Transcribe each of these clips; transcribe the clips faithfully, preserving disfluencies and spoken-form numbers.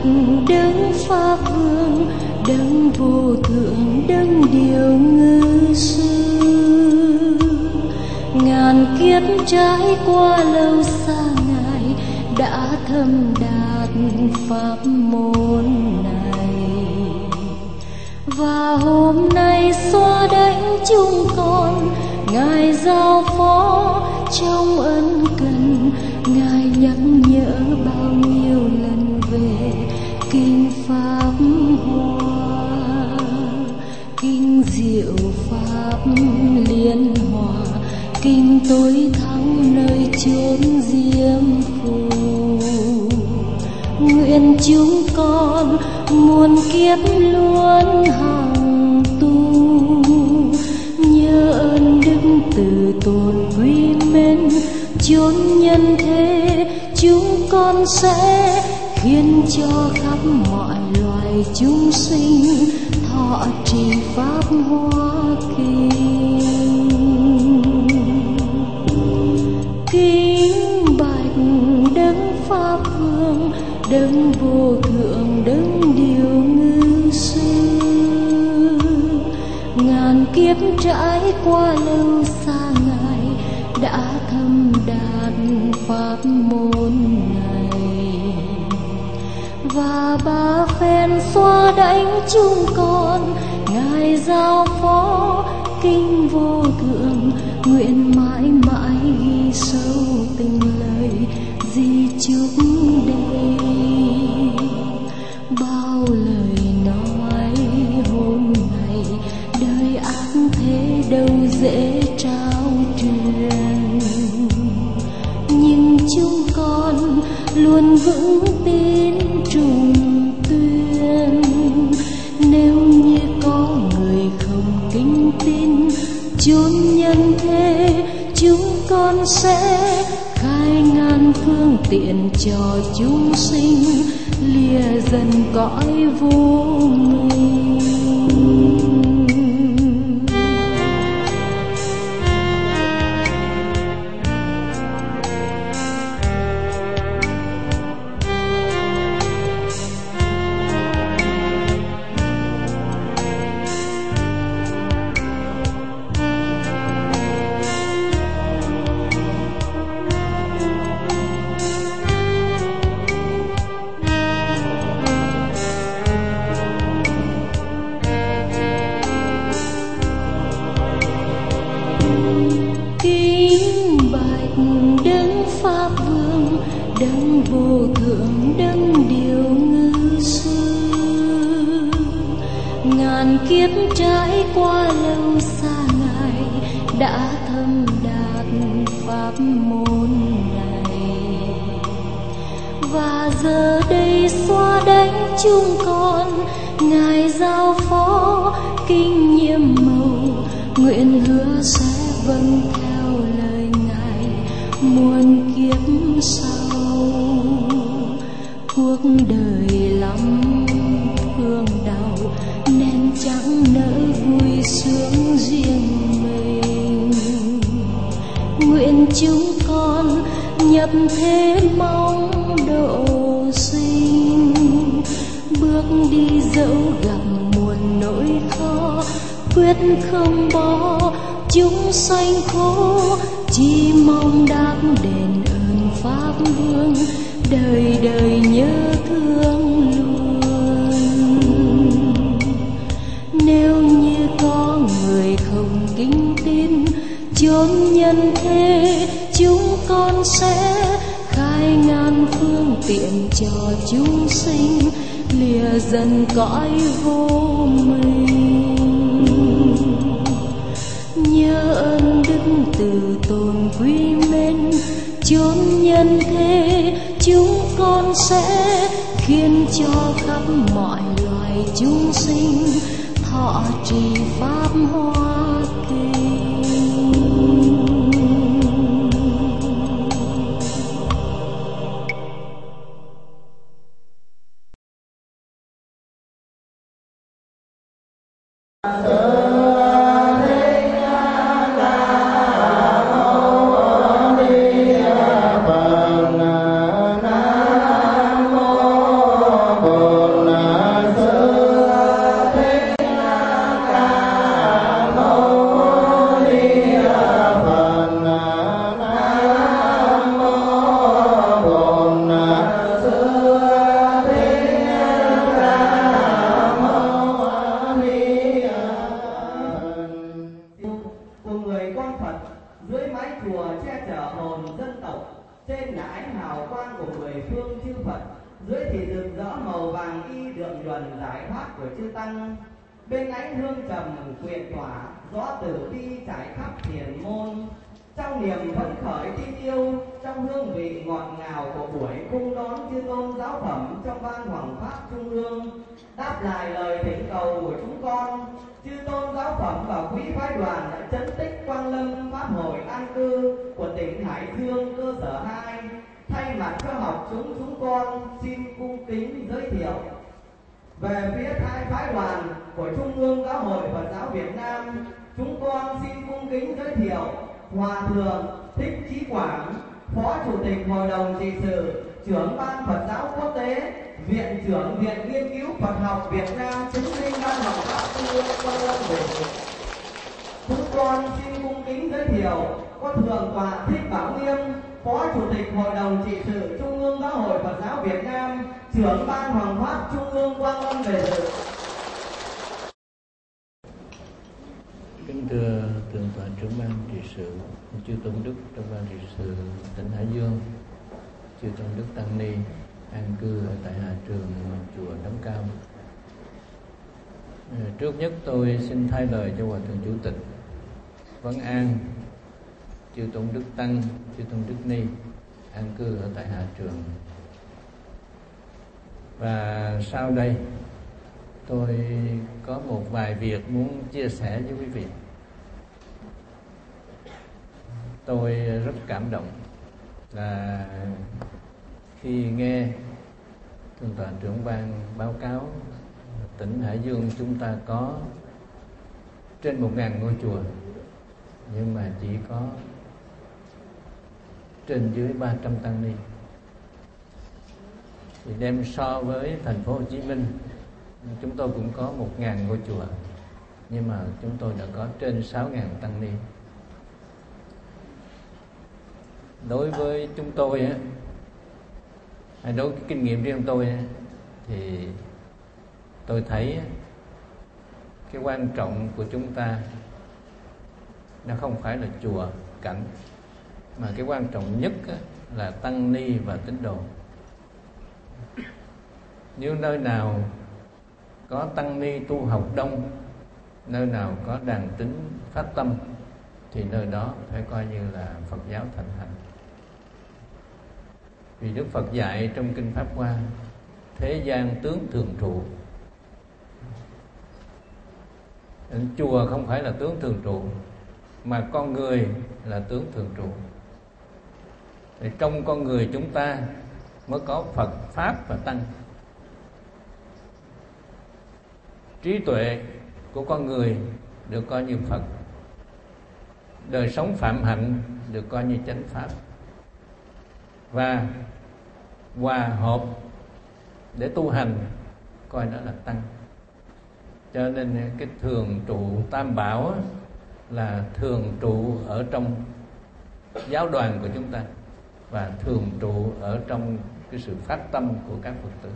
đấng pháp vương, đấng vô thượng, đấng điều ngự sư. Ngàn kiếp trải qua lâu xa, Ngài đã thâm đạt pháp môn này. Và hôm nay xóa đánh chúng con, Ngài giao phó trong ân cần. Ngài nhắc nhở bao nhiêu lần về kinh pháp hoa, kinh diệu pháp liên hòa, kinh tối thắng nơi chốn diêm phù. Nguyện chúng con muôn kiếp luôn hằng tu, nhớ ơn đức từ tốn quý mến. Chốn nhân thế chúng con sẽ khiến cho khắp mọi loài chúng sinh thọ trì pháp hoa kinh. Kính bạch đấng pháp vương, đấng vô thượng, đấng điều ngự sư. Ngàn kiếp trải qua lâu xa, Ngài đã thâm đạt pháp môn này. Và ba phen xóa đánh chúng con, Ngài giao phó kinh vô thượng. Nguyện mãi mãi ghi sâu từng lời di chúc đây. Bao lời nói hôm nay, đời ác thế đâu dễ trao truyền. Nhưng chúng con luôn vững tin trùng tuyên. Nếu như có người không kính tin chốn nhân thế, chúng con sẽ khai ngàn phương tiện cho chúng sinh lìa dần cõi vô minh. Đấng vô thượng, đấng điều ngự sư. Ngàn kiếp trải qua lâu xa, Ngài đã thâm đạt pháp môn này. Và giờ đây xóa đánh chúng con, Ngài giao phó kinh nhiệm màu. Nguyện hứa sẽ vâng theo lời Ngài muôn kiếp sau. Cuộc đời lắm phương đau, nên chẳng nỡ vui sướng riêng mình. Nguyện chúng con nhập thế mong độ sinh, bước đi dẫu gặp muôn nỗi khó, quyết không bỏ chúng sanh khổ. Chỉ mong đáp đền ơn pháp vương, đời đời nhớ thương luôn. Nếu như có người không kính tin chốn nhân thế, chúng con sẽ khai ngàn phương tiện cho chúng sinh lìa dần cõi vô minh. Nhớ ơn đức từ tốn quý mến, chốn nhân thế chúng con sẽ khiến cho khắp mọi loài chúng sinh thọ trì pháp hoa kinh. Nam mô là ánh hào quang của mười phương chư Phật, dưới thì rực rỡ màu vàng y đượm nhuần giải thoát của chư tăng. Bên ánh hương trầm quyện tỏa, gió tử bi trải khắp thiền môn. Trong niềm phấn khởi tin yêu, trong hương vị ngọt ngào của buổi cung đón chư tôn giáo phẩm trong ban hoàng pháp trung ương, đáp lại lời thỉnh cầu của chúng con, chư tôn giáo phẩm và quý phái đoàn đã chấn tích Quang Lâm Pháp hội an cư của tỉnh Hải Dương cơ sở hai. Thay mặt cho học chúng chúng con xin cung kính giới thiệu về phía hai phái đoàn của Trung ương Giáo hội Phật giáo Việt Nam. Chúng con xin cung kính giới thiệu Hòa thượng Thích Chí Quảng, Phó Chủ tịch Hội đồng trị sự, trưởng ban Phật giáo quốc tế, Viện trưởng Viện Nghiên cứu Phật học Việt Nam, chứng minh ban học pháp trung ương Quang Lâm về. Chúng con xin cung kính giới thiệu có Thượng tọa Thích Bảo Nghiêm, Phó Chủ tịch Hội đồng trị sự Trung ương Giáo hội Phật giáo Việt Nam, trưởng ban Hoàng pháp Trung ương Quang Lâm về dự. Kính thưa Thượng tọa trưởng ban trị sự, chư tôn đức trong ban trị sự tỉnh Hải Dương, chư tôn đức tăng ni an cư ở tại Hà Trường chùa Đống Cao. Trước nhất tôi xin thay lời cho Hòa thượng Chủ tịch vấn an chư tôn đức tăng, chư tôn đức ni an cư ở tại Hà Trường. Và sau đây tôi có một vài việc muốn chia sẻ với quý vị. Tôi rất cảm động là khi nghe Thượng tọa trưởng ban báo cáo tỉnh Hải Dương chúng ta có trên một ngàn ngôi chùa, nhưng mà chỉ có trên dưới ba trăm tăng ni. Thì đem so với thành phố Hồ Chí Minh, chúng tôi cũng có một ngàn ngôi chùa, nhưng mà chúng tôi đã có trên sáu ngàn tăng ni. Đối với chúng tôi á, hay đối với kinh nghiệm riêng tôi á, thì tôi thấy cái quan trọng của chúng ta nó không phải là chùa cảnh, mà cái quan trọng nhất á, là tăng ni và tín đồ. Nếu nơi nào có tăng ni tu học đông, nơi nào có đàn tín phát tâm, thì nơi đó phải coi như là Phật giáo thịnh hành. Vì Đức Phật dạy trong Kinh Pháp Hoa, thế gian tướng thường trụ. Chùa không phải là tướng thường trụ, mà con người là tướng thường trụ. Thì trong con người chúng ta mới có Phật, Pháp và Tăng. Trí tuệ của con người được coi như Phật, đời sống phạm hạnh được coi như chánh Pháp, và hòa hợp để tu hành coi đó là Tăng. Cho nên cái thường trụ tam bảo là thường trụ ở trong giáo đoàn của chúng ta, và thường trụ ở trong cái sự phát tâm của các Phật tử.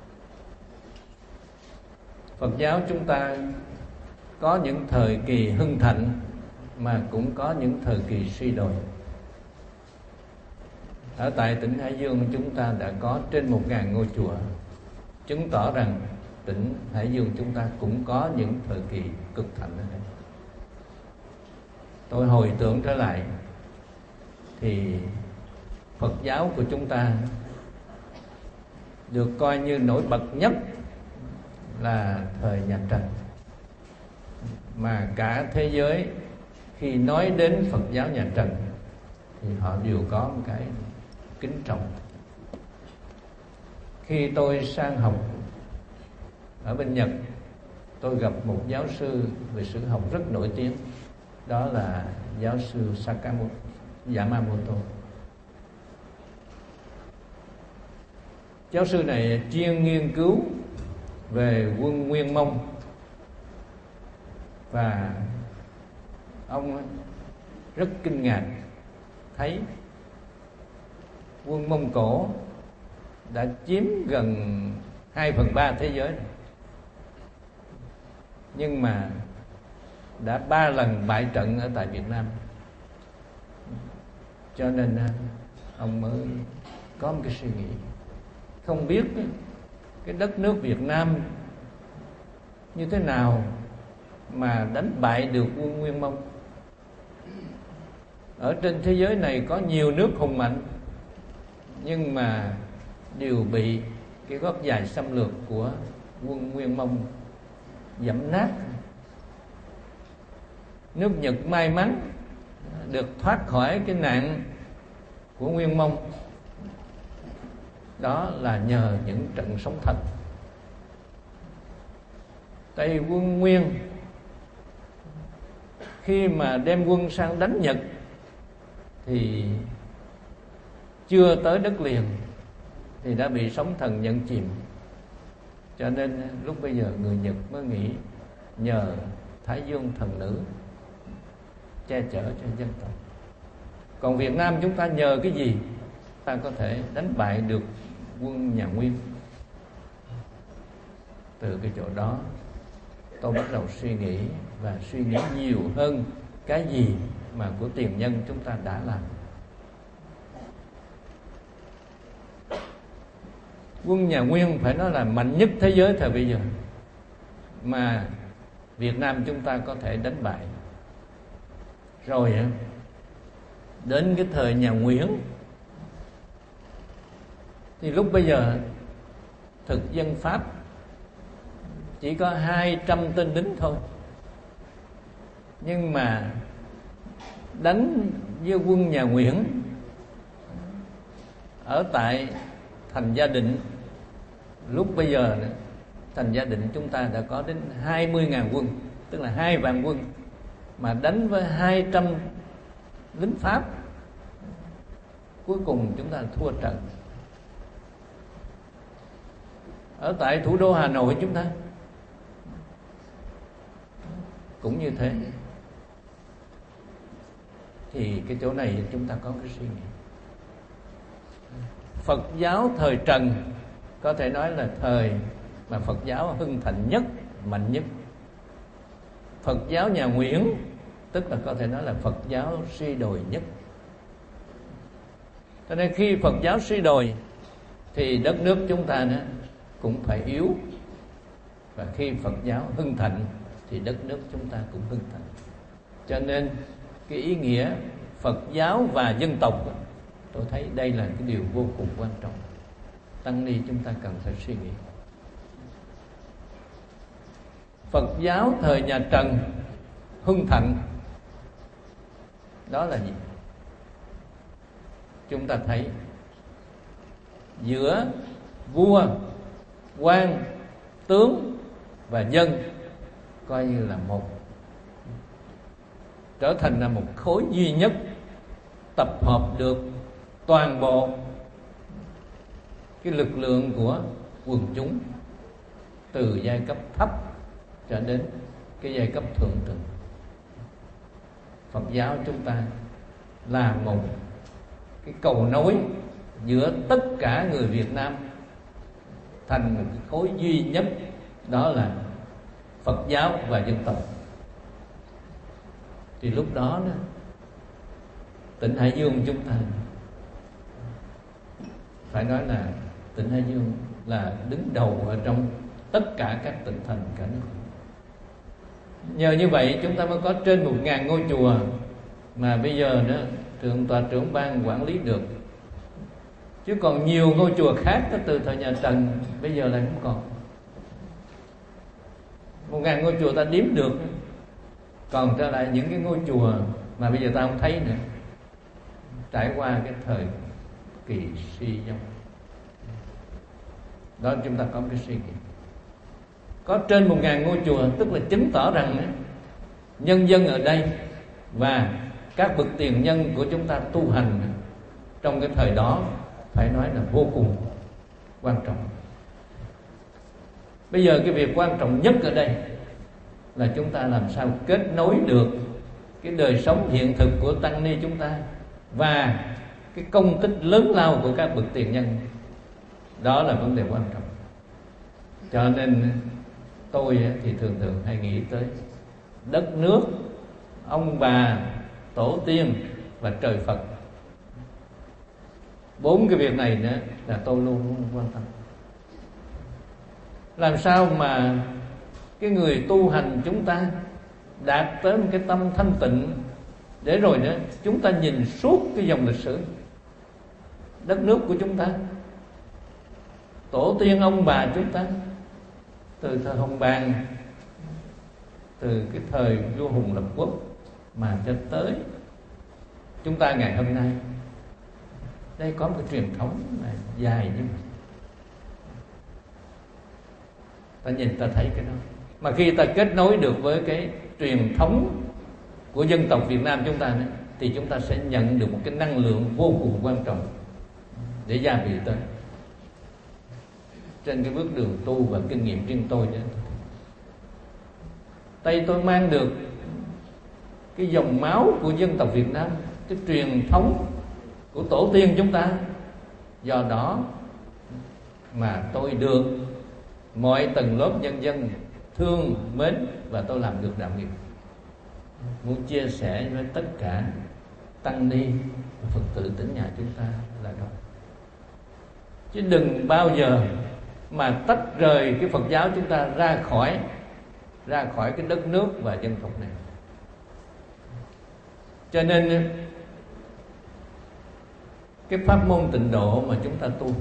Phật giáo chúng ta có những thời kỳ hưng thịnh, mà cũng có những thời kỳ suy đồi. Ở tại tỉnh Hải Dương chúng ta đã có trên một ngàn ngôi chùa, chứng tỏ rằng tỉnh Hải Dương chúng ta cũng có những thời kỳ cực thịnh ở đây. Tôi hồi tưởng trở lại thì Phật giáo của chúng ta được coi như nổi bật nhất là thời nhà Trần, mà cả thế giới khi nói đến Phật giáo nhà Trần thì họ đều có một cái kính trọng. Khi tôi sang học ở bên Nhật, tôi gặp một giáo sư về sử học rất nổi tiếng, đó là giáo sư Sakamoto, Yamamoto. Giáo sư này chuyên nghiên cứu về quân Nguyên Mông, và ông rất kinh ngạc thấy quân Mông Cổ đã chiếm gần hai phần ba thế giới này, nhưng mà đã ba lần bại trận ở tại Việt Nam. Cho nên ông mới có một cái suy nghĩ không biết cái đất nước Việt Nam như thế nào mà đánh bại được quân Nguyên Mông. Ở trên thế giới này có nhiều nước hùng mạnh, nhưng mà đều bị cái gót dài xâm lược của quân Nguyên Mông dẫm nát. Nước Nhật may mắn được thoát khỏi cái nạn của Nguyên Mông, đó là nhờ những trận sống thật. Tại quân Nguyên khi mà đem quân sang đánh Nhật thì chưa tới đất liền thì đã bị sóng thần nhận chìm. Cho nên lúc bây giờ người Nhật mới nghĩ nhờ Thái Dương thần nữ che chở cho dân tộc. Còn Việt Nam chúng ta nhờ cái gì ta có thể đánh bại được quân nhà Nguyên? Từ cái chỗ đó tôi bắt đầu suy nghĩ, và suy nghĩ nhiều hơn cái gì mà của tiền nhân chúng ta đã làm. Quân nhà Nguyên phải nói là mạnh nhất thế giới thời bây giờ, mà Việt Nam chúng ta có thể đánh bại. Rồi đến cái thời nhà Nguyễn thì lúc bây giờ thực dân Pháp chỉ có hai trăm tên lính thôi, nhưng mà đánh với quân nhà Nguyễn ở tại thành Gia Định, lúc bây giờ thành Gia Định chúng ta đã có đến hai mươi ngàn quân, tức là hai vạn quân, mà đánh với hai trăm lính Pháp, cuối cùng chúng ta thua trận. Ở tại thủ đô Hà Nội chúng ta cũng như thế. Thì cái chỗ này chúng ta có cái suy nghĩ. Phật giáo thời Trần có thể nói là thời mà Phật giáo hưng thịnh nhất, mạnh nhất. Phật giáo nhà Nguyễn tức là có thể nói là Phật giáo suy đồi nhất. Cho nên khi Phật giáo suy đồi thì đất nước chúng ta nữa cũng phải yếu, và khi Phật giáo hưng thịnh thì đất nước chúng ta cũng hưng thịnh. Cho nên cái ý nghĩa Phật giáo và dân tộc, tôi thấy đây là cái điều vô cùng quan trọng, tăng ni chúng ta cần phải suy nghĩ. Phật giáo thời nhà Trần hưng thịnh đó là gì? Chúng ta thấy giữa vua, quan, tướng và dân coi như là một, trở thành là một khối duy nhất, tập hợp được toàn bộ cái lực lượng của quần chúng, từ giai cấp thấp cho đến cái giai cấp thượng tầng. Phật giáo chúng ta là một cái cầu nối giữa tất cả người Việt Nam thành một cái khối duy nhất, đó là Phật giáo và dân tộc. Thì lúc đó, đó tỉnh Hải Dương chúng ta phải nói là tỉnh Hải Dương là đứng đầu ở trong tất cả các tỉnh thành cả nước. Nhờ như vậy chúng ta mới có trên một ngàn ngôi chùa mà bây giờ đó thượng tọa trưởng ban quản lý được. Chứ còn nhiều ngôi chùa khác đó, từ thời nhà Trần bây giờ lại không còn. Một ngàn ngôi chùa ta đếm được, còn trở lại những cái ngôi chùa mà bây giờ ta không thấy nữa, trải qua cái thời kỳ suy vong. Đó chúng ta có cái suy nghĩ. Có trên một ngàn ngôi chùa tức là chứng tỏ rằng ấy, nhân dân ở đây và các bậc tiền nhân của chúng ta tu hành trong cái thời đó phải nói là vô cùng quan trọng. Bây giờ cái việc quan trọng nhất ở đây là chúng ta làm sao kết nối được cái đời sống hiện thực của tăng ni chúng ta và cái công tích lớn lao của các bậc tiền nhân. Đó là vấn đề quan trọng. Cho nên tôi thì thường thường hay nghĩ tới đất nước, ông bà, tổ tiên và trời Phật. Bốn cái việc này nữa là tôi luôn luôn quan tâm. Làm sao mà cái người tu hành chúng ta đạt tới một cái tâm thanh tịnh, để rồi nữa chúng ta nhìn suốt cái dòng lịch sử đất nước của chúng ta, tổ tiên ông bà chúng ta, từ thời Hồng Bàng, từ cái thời vua Hùng lập quốc mà cho tới chúng ta ngày hôm nay. Đây có một cái truyền thống này dài như vậy. Ta nhìn ta thấy cái đó. Mà khi ta kết nối được với cái truyền thống của dân tộc Việt Nam chúng ta này, thì chúng ta sẽ nhận được một cái năng lượng vô cùng quan trọng để gia vị tới trên cái bước đường tu và kinh nghiệm riêng tôi nữa. Tay tôi mang được cái dòng máu của dân tộc Việt Nam, cái truyền thống của tổ tiên chúng ta. Do đó mà tôi được mọi tầng lớp nhân dân thương mến, và tôi làm được đạo nghiệp. Muốn chia sẻ với tất cả tăng ni và Phật tử tỉnh nhà chúng ta là đó. Chứ đừng bao giờ mà tách rời cái Phật giáo chúng ta ra khỏi ra khỏi cái đất nước và dân tộc này. Cho nên cái pháp môn tịnh độ mà chúng ta tu,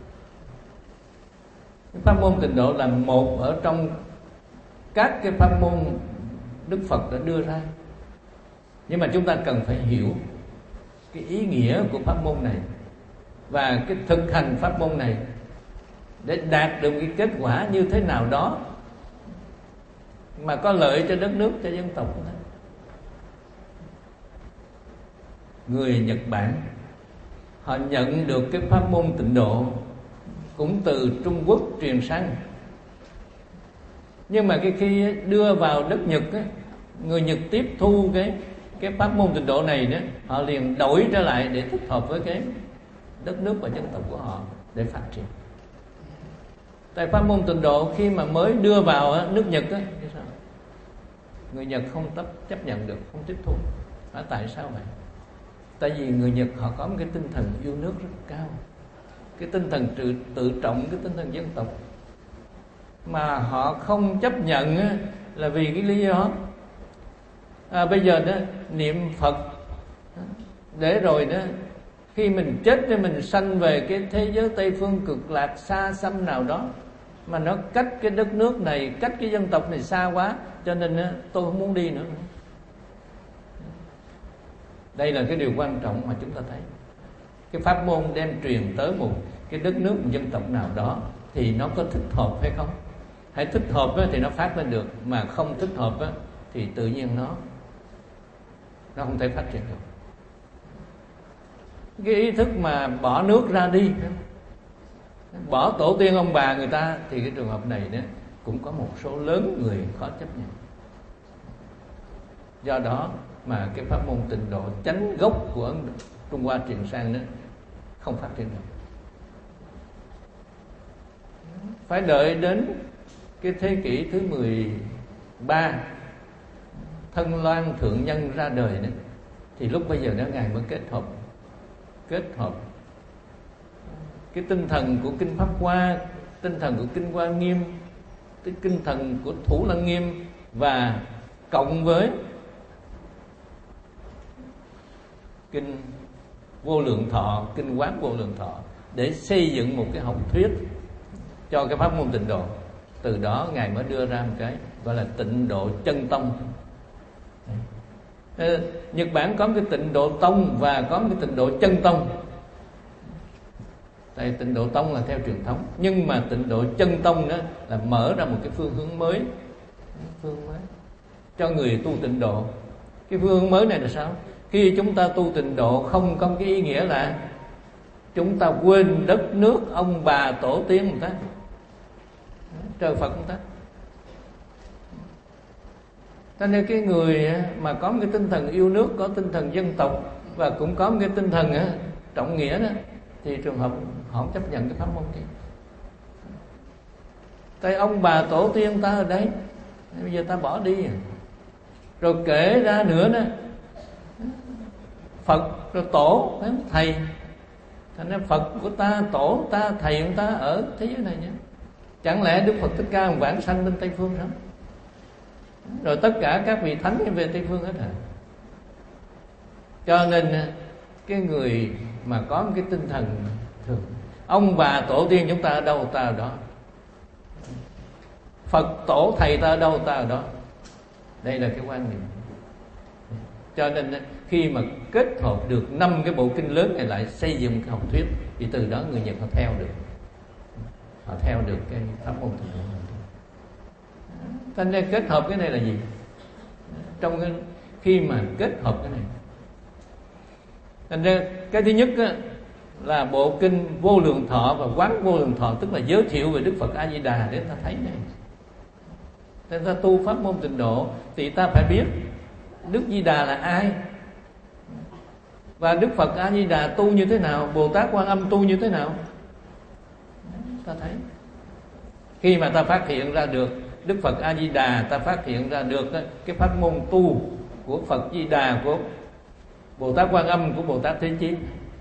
cái pháp môn tịnh độ là một ở trong các cái pháp môn Đức Phật đã đưa ra. Nhưng mà chúng ta cần phải hiểu cái ý nghĩa của pháp môn này và cái thực hành pháp môn này để đạt được cái kết quả như thế nào đó mà có lợi cho đất nước, cho dân tộc. Người Nhật Bản họ nhận được cái pháp môn tịnh độ cũng từ Trung Quốc truyền sang. Nhưng mà cái khi đưa vào đất Nhật á, người Nhật tiếp thu cái cái pháp môn tịnh độ này nữa, họ liền đổi trở lại để thích hợp với cái đất nước và dân tộc của họ để phát triển. Tại pháp môn tịnh độ khi mà mới đưa vào á, nước Nhật á, người Nhật không chấp nhận được, không tiếp thu. À, tại sao vậy? Tại vì người Nhật họ có một cái tinh thần yêu nước rất cao, cái tinh thần tự, tự trọng, cái tinh thần dân tộc, mà họ không chấp nhận á, là vì cái lý do à, bây giờ đó niệm Phật để rồi đó khi mình chết thì mình sanh về cái thế giới Tây phương cực lạc xa xăm nào đó, mà nó cách cái đất nước này, cách cái dân tộc này xa quá, cho nên á, tôi không muốn đi nữa. Đây là cái điều quan trọng mà chúng ta thấy. Cái pháp môn đem truyền tới một cái đất nước, một dân tộc nào đó thì nó có thích hợp hay không? Hãy thích hợp á, thì nó phát lên được, mà không thích hợp á, thì tự nhiên nó nó không thể phát triển được. Cái ý thức mà bỏ nước ra đi, bỏ tổ tiên ông bà người ta, thì cái trường hợp này đó cũng có một số lớn người khó chấp nhận. Do đó mà cái pháp môn tịnh độ chánh gốc của Trung Hoa truyền sang đó không phát triển được. Phải đợi đến cái thế kỷ thứ mười ba, Thân Loan Thượng Nhân ra đời nữa, thì lúc bây giờ đó Ngài mới kết hợp kết hợp cái tinh thần của Kinh Pháp Hoa, tinh thần của Kinh Hoa Nghiêm, cái tinh thần của Thủ Lăng Nghiêm, và cộng với Kinh Vô Lượng Thọ, Kinh Quán Vô Lượng Thọ, để xây dựng một cái học thuyết cho cái pháp môn tịnh độ. Từ đó Ngài mới đưa ra một cái gọi là tịnh độ chân tông. Nhật Bản có một cái tịnh độ tông và có một cái tịnh độ chân tông. Tại tịnh độ tông là theo truyền thống, nhưng mà tịnh độ chân tông đó là mở ra một cái phương hướng mới, phương hướng mới cho người tu tịnh độ. Cái phương hướng mới này là sao? Khi chúng ta tu tịnh độ không có cái ý nghĩa là chúng ta quên đất nước, ông bà, tổ tiên người ta, trời Phật người ta. Cho nên cái người mà có một cái tinh thần yêu nước, có tinh thần dân tộc, và cũng có một cái tinh thần trọng nghĩa đó, thì trường hợp họ không chấp nhận cái pháp môn kia. Tại ông bà tổ tiên ta ở đây, bây giờ ta bỏ đi. Rồi kể ra nữa đó, Phật rồi tổ, thầy Thành ra Phật của ta, tổ ta, thầy của ta ở thế giới này nhé. Chẳng lẽ Đức Phật Thích Ca còn vãng sanh bên Tây Phương sao? Rồi tất cả các vị thánh về Tây Phương hết à. Cho nên cái người mà có một cái tinh thần thường, ông bà tổ tiên chúng ta ở đâu ta ở đó, Phật tổ thầy ta ở đâu ta ở đó. Đây là cái quan niệm. Cho nên khi mà kết hợp được năm cái bộ kinh lớn này lại xây dựng cái học thuyết, thì từ đó người Nhật họ theo được, họ theo được cái pháp môn thực nghiệm. Thành ra kết hợp cái này là gì? Trong cái, khi mà kết hợp cái này, thành ra cái thứ nhất á, là bộ kinh Vô Lượng Thọ và Quán Vô Lượng Thọ, tức là giới thiệu về Đức Phật A Di Đà để ta thấy này. Nên ta tu pháp môn tịnh độ thì ta phải biết Đức Di Đà là ai, và Đức Phật A Di Đà tu như thế nào, Bồ Tát Quan Âm tu như thế nào. Ta thấy khi mà ta phát hiện ra được Đức Phật A Di Đà, ta phát hiện ra được cái pháp môn tu của Phật Di Đà, của Bồ Tát Quan Âm, của Bồ Tát Thế Chí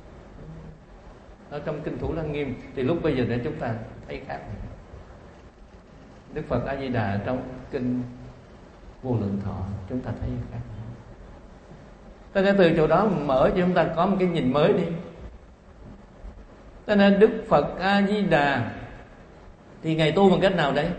ở trong kinh Thủ Lăng Nghiêm, thì lúc bây giờ để chúng ta thấy khác. Đức Phật A Di Đà trong kinh Vô Lượng Thọ chúng ta thấy khác. Cho nên từ chỗ đó mở cho chúng ta có một cái nhìn mới đi. Cho nên Đức Phật A Di Đà thì Ngài tu bằng cách nào đấy?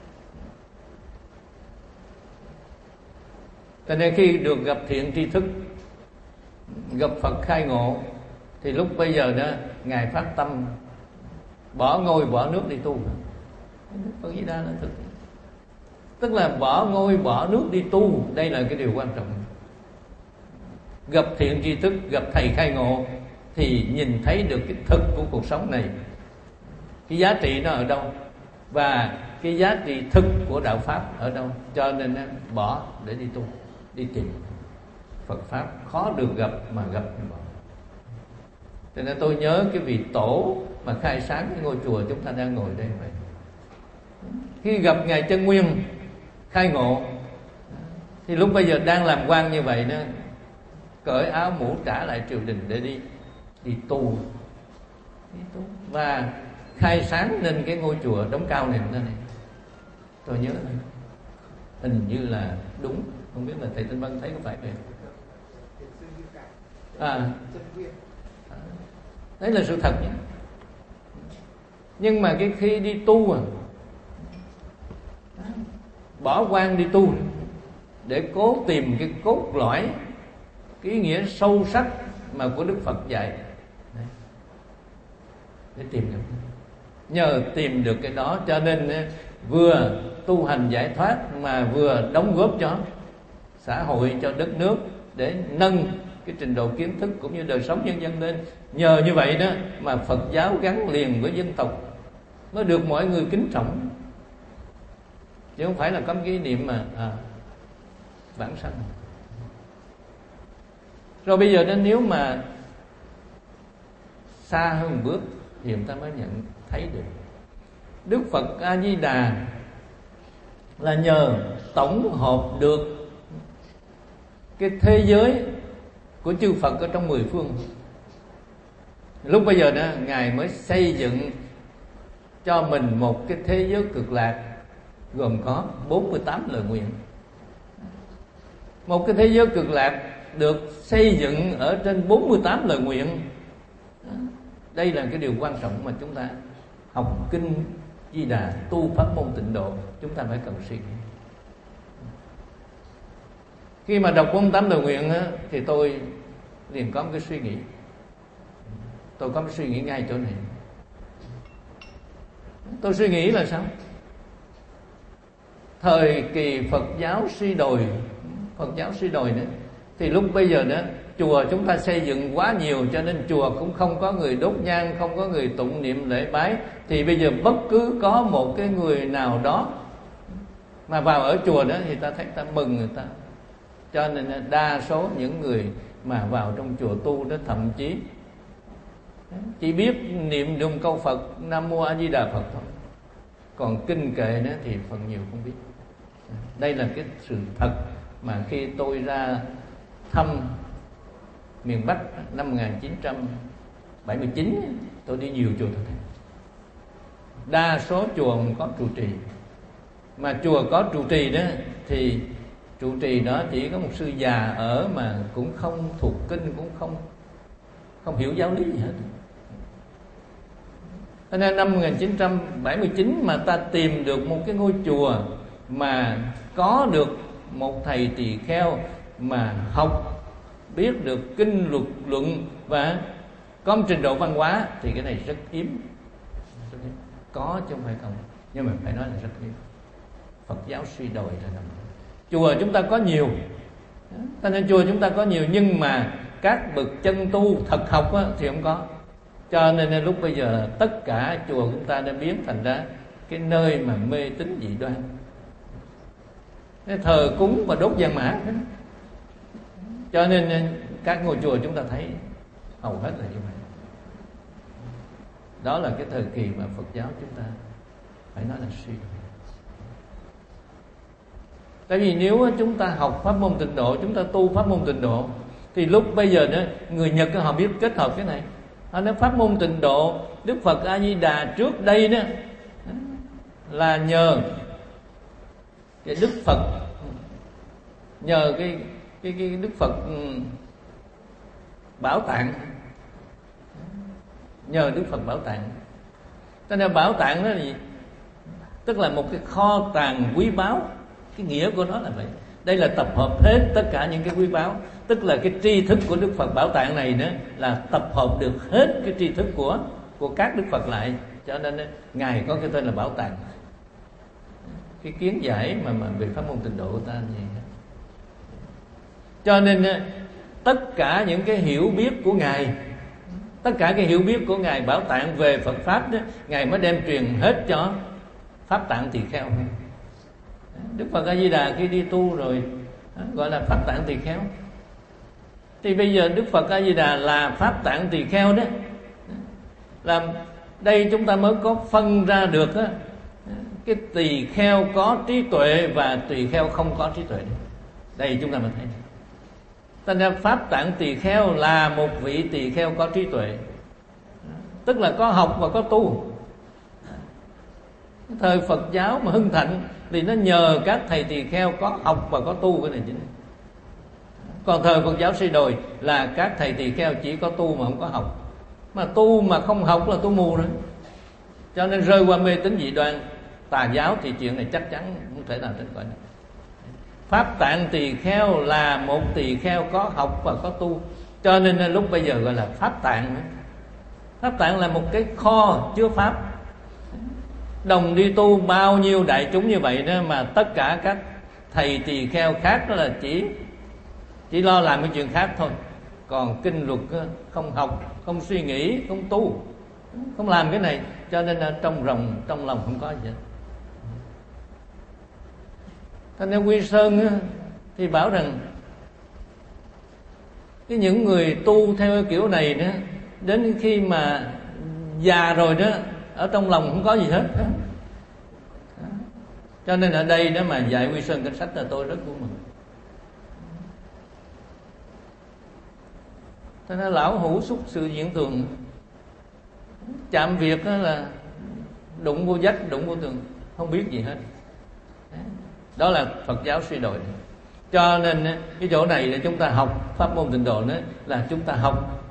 Cho nên khi được gặp thiện tri thức, gặp Phật khai ngộ, thì lúc bây giờ đó Ngài phát tâm bỏ ngôi bỏ nước đi tu. Phật Di Đà là thực, tức là bỏ ngôi bỏ nước đi tu. Đây là cái điều quan trọng. Gặp thiện tri thức, gặp thầy khai ngộ thì nhìn thấy được cái thực của cuộc sống này, cái giá trị nó ở đâu và cái giá trị thực của đạo pháp ở đâu. Cho nên bỏ để đi tu, đi tìm Phật pháp khó được gặp, mà gặp thì bỏ. Cho nên tôi nhớ cái vị tổ mà khai sáng cái ngôi chùa chúng ta đang ngồi đây vậy. Khi gặp Ngài Chân Nguyên khai ngộ thì lúc bây giờ đang làm quan như vậy đó, cởi áo mũ trả lại triều đình để đi đi tu, đi tu và khai sáng nên cái ngôi chùa đống cao này này. Tôi nhớ này, hình như là đúng, không biết là thầy Tinh Văn thấy có phải vậy? À, đấy là sự thật nhé. Nhưng mà cái khi đi tu à, bỏ quan đi tu để cố tìm cái cốt lõi, cái ý nghĩa sâu sắc mà của Đức Phật dạy, để tìm được. Nhờ tìm được cái đó cho nên vừa tu hành giải thoát mà vừa đóng góp cho xã hội, cho đất nước, để nâng cái trình độ kiến thức cũng như đời sống nhân dân lên. Nhờ như vậy đó mà Phật giáo gắn liền với dân tộc, mới được mọi người kính trọng, chứ không phải là có cái niệm mà à, vãng sanh. Rồi bây giờ nên nếu mà xa hơn một bước thì người ta mới nhận thấy được Đức Phật A Di Đà là nhờ tổng hợp được cái thế giới của chư Phật ở trong mười phương. Lúc bây giờ đó Ngài mới xây dựng cho mình một cái thế giới cực lạc gồm có bốn mươi tám lời nguyện. Một cái thế giới cực lạc được xây dựng ở trên bốn mươi tám lời nguyện. Đây là cái điều quan trọng mà chúng ta học kinh Di Đà, tu pháp môn tịnh độ, chúng ta phải cần suy nghĩ. Khi mà đọc bốn mươi tám lời nguyện á, thì tôi liền có một cái suy nghĩ. Tôi có một suy nghĩ ngay chỗ này. Tôi suy nghĩ là sao? Thời kỳ Phật giáo suy đồi, Phật giáo suy đồi nữa, thì lúc bây giờ đó chùa chúng ta xây dựng quá nhiều, cho nên chùa cũng không có người đốt nhang, không có người tụng niệm lễ bái. Thì bây giờ bất cứ có một cái người nào đó mà vào ở chùa đó thì ta thấy ta mừng người ta. Cho nên đa số những người mà vào trong chùa tu đó thậm chí chỉ biết niệm dùng câu Phật Nam Mô A Di Đà Phật thôi, còn kinh kệ đó thì phần nhiều không biết. Đây là cái sự thật mà khi tôi ra thăm miền Bắc năm một nghìn chín trăm bảy mươi chín tôi đi nhiều chùa tôi thấy đa số chùa có trụ trì, mà chùa có trụ trì đó thì trụ trì đó chỉ có một sư già ở mà cũng không thuộc kinh, cũng không không hiểu giáo lý gì hết. Cho nên năm một nghìn chín trăm bảy mươi chín mà ta tìm được một cái ngôi chùa mà có được một thầy tỳ kheo mà học biết được kinh luật luận và có một trình độ văn hóa thì cái này rất hiếm. Có chứ không phải không, nhưng mà phải nói là rất hiếm. Phật giáo suy đồi là nằm. Chùa chúng ta có nhiều, cho nên chùa chúng ta có nhiều, nhưng mà các bậc chân tu thật học á, thì không có. Cho nên lúc bây giờ tất cả chùa chúng ta đã biến thành ra cái nơi mà mê tín dị đoan, thờ cúng và đốt vàng mã. Cho nên các ngôi chùa chúng ta thấy hầu hết là như vậy. Đó là cái thời kỳ mà Phật giáo chúng ta phải nói là suy. Tại vì nếu chúng ta học pháp môn tịnh độ, chúng ta tu pháp môn tịnh độ, thì lúc bây giờ đó, người Nhật họ biết kết hợp cái này. Họ nói pháp môn tịnh độ, Đức Phật A Di Đà trước đây đó là nhờ cái Đức Phật, nhờ cái cái cái Đức Phật Bảo Tạng, nhờ Đức Phật Bảo Tạng. Cho nên Bảo Tạng đó là gì? Tức là một cái kho tàng quý báu. Cái nghĩa của nó là vậy. Đây là tập hợp hết tất cả những cái quý báu. Tức là cái tri thức của Đức Phật Bảo Tạng này nữa là tập hợp được hết cái tri thức của của các Đức Phật lại. Cho nên Ngài có cái tên là Bảo Tạng. Cái kiến giải mà, mà về pháp môn tịnh độ của ta như vậy. Cho nên tất cả những cái hiểu biết của Ngài, tất cả cái hiểu biết của Ngài Bảo Tạng về Phật Pháp đó, Ngài mới đem truyền hết cho Pháp Tạng Tỳ Kheo. Đức Phật A Di Đà khi đi tu rồi gọi là Pháp Tạng Tỳ Kheo. Thì bây giờ Đức Phật A Di Đà là Pháp Tạng Tỳ Kheo đó, làm đây chúng ta mới có phân ra được á, cái tỳ kheo có trí tuệ và tỳ kheo không có trí tuệ. Đây chúng ta mới thấy. Thành ra Pháp Tạng Tỳ Kheo là một vị tỳ kheo có trí tuệ, tức là có học và có tu. Thời Phật giáo mà hưng thịnh thì nó nhờ các thầy tỳ kheo có học và có tu, cái này chính. Còn thời Phật giáo suy đồi là các thầy tỳ kheo chỉ có tu mà không có học. Mà tu mà không học là tu mù rồi. Cho nên rơi qua mê tín dị đoan tà giáo thì chuyện này chắc chắn không thể nào tránh khỏi. Pháp Tạng Tỳ Kheo là một tỳ kheo có học và có tu, cho nên lúc bây giờ gọi là Pháp Tạng. Pháp Tạng là một cái kho chứa pháp. Đồng đi tu bao nhiêu đại chúng như vậy đó, mà tất cả các thầy tỳ kheo khác đó là chỉ chỉ lo làm cái chuyện khác thôi. Còn kinh luật không học, không suy nghĩ, không tu, không làm cái này, cho nên là trong lòng trong lòng không có gì hết. Thế nên Quy Sơn thì bảo rằng cái những người tu theo kiểu này đó, đến khi mà già rồi đó, ở trong lòng không có gì hết. Cho nên ở đây đó mà dạy Quy Sơn Kinh Sách là tôi rất vui mừng. Thế nên lão hữu xúc sự diễn tường, chạm việc đó là đụng vô vách, đụng vô tường, không biết gì hết. Đó là Phật giáo suy đồi. Cho nên cái chỗ này để chúng ta học pháp môn tịnh độ nữa là chúng ta học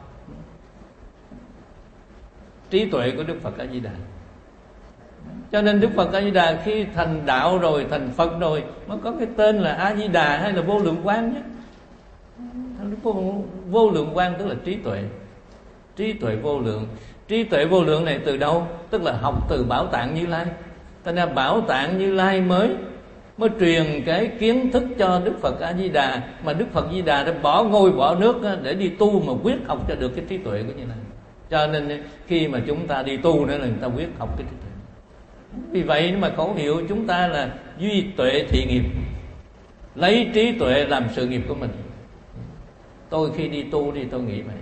trí tuệ của Đức Phật A Di Đà. Cho nên Đức Phật A Di Đà khi thành đạo rồi, thành Phật rồi, mới có cái tên là A Di Đà hay là Vô Lượng Quang nhé. Vô, vô lượng quang tức là trí tuệ. Trí tuệ vô lượng. Trí tuệ vô lượng này từ đâu? Tức là học từ Bảo Tạng Như Lai. Thành ra Bảo Tạng Như Lai mới mới truyền cái kiến thức cho Đức Phật A Di Đà, mà Đức Phật A Di Đà đã bỏ ngôi bỏ nước để đi tu mà quyết học cho được cái trí tuệ của Như Lai. Cho nên khi mà chúng ta đi tu nữa là người ta quyết học cái trí tuệ. Vì vậy mà khẩu hiệu chúng ta là duy tuệ thị nghiệp, lấy trí tuệ làm sự nghiệp của mình. Tôi khi đi tu thì tôi nghĩ vậy.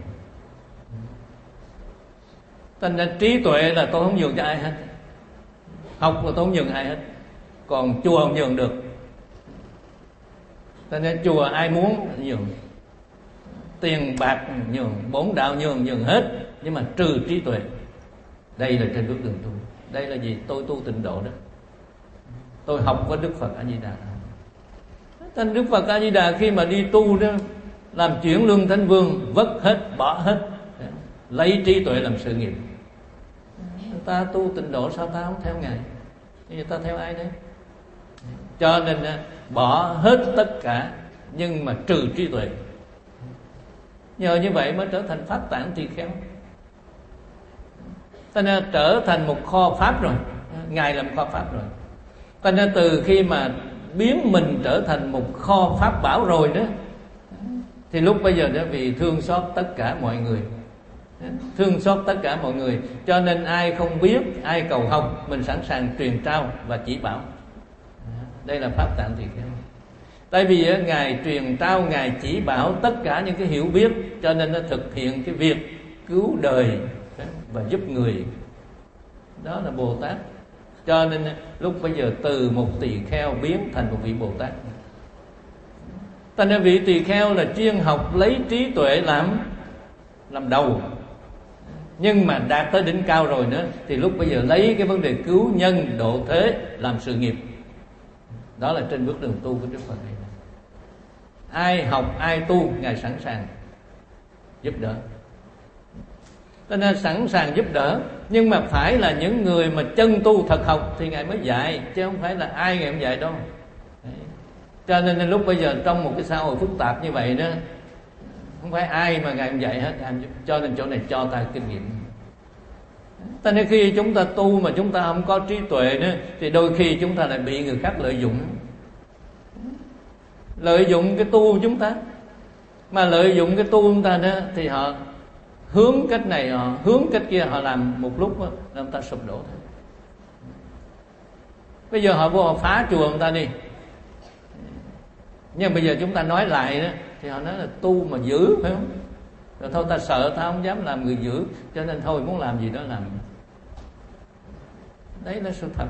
Thành ra trí tuệ là tôi không nhường cho ai hết, học là tôi không nhường ai hết. Còn chùa không nhường được. Thành ra chùa ai muốn nhường, tiền bạc nhường, bổn đạo nhường, nhường hết. nhưng mà trừ trí tuệ. Đây là trên bước đường tu. Đây là gì? Tôi tu tịnh độ đó. Tôi học với Đức Phật A Di Đà. Thành Đức Phật A Di Đà khi mà đi tu đó, làm chuyển luân thánh vương, vất hết, bỏ hết, lấy trí tuệ làm sự nghiệp. Ta tu tịnh độ sao ta không theo Ngài? Người ta theo ai đấy? Cho nên bỏ hết tất cả, nhưng mà trừ trí tuệ. Nhờ như vậy mới trở thành pháp tạng tỳ kheo. Ta nên trở thành một kho pháp rồi. Ngài làm kho pháp rồi. Ta nên từ khi mà biến mình trở thành một kho pháp bảo rồi đó, thì lúc bây giờ đó vì thương xót tất cả mọi người, thương xót tất cả mọi người, cho nên ai không biết, ai cầu học, mình sẵn sàng truyền trao và chỉ bảo. Đây là pháp tạng tỳ kheo. Tại vì Ngài truyền trao, Ngài chỉ bảo tất cả những cái hiểu biết, cho nên nó thực hiện cái việc cứu đời và giúp người. Đó là Bồ Tát. Cho nên lúc bây giờ từ một tỳ kheo biến thành một vị Bồ Tát. Thành ra vị tỳ kheo là chuyên học lấy trí tuệ làm làm đầu. Nhưng mà đạt tới đỉnh cao rồi nữa, thì lúc bây giờ lấy cái vấn đề cứu nhân độ thế làm sự nghiệp. Đó là trên bước đường tu của Đức Phật này. Ai học, ai tu, Ngài sẵn sàng giúp đỡ. Cho nên sẵn sàng giúp đỡ, nhưng mà phải là những người mà chân tu thật học thì Ngài mới dạy, chứ không phải là ai Ngài cũng dạy đâu. Đấy. Cho nên lúc bây giờ trong một cái xã hội phức tạp như vậy đó, không phải ai mà Ngài cũng dạy hết. Cho nên chỗ này cho ta kinh nghiệm. Cho nên khi chúng ta tu mà chúng ta không có trí tuệ nữa, thì đôi khi chúng ta lại bị người khác lợi dụng. Lợi dụng cái tu chúng ta. Mà lợi dụng cái tu chúng ta đó, thì họ hướng cách này, họ hướng cách kia, họ làm một lúc đó, làm ta sụp đổ thôi. Bây giờ họ vô họ phá chùa người ta đi, nhưng bây giờ chúng ta nói lại đó, thì họ nói là tu mà giữ, phải không? Rồi thôi ta sợ, ta không dám làm người giữ, cho nên thôi muốn làm gì đó làm. Đấy là sự thật.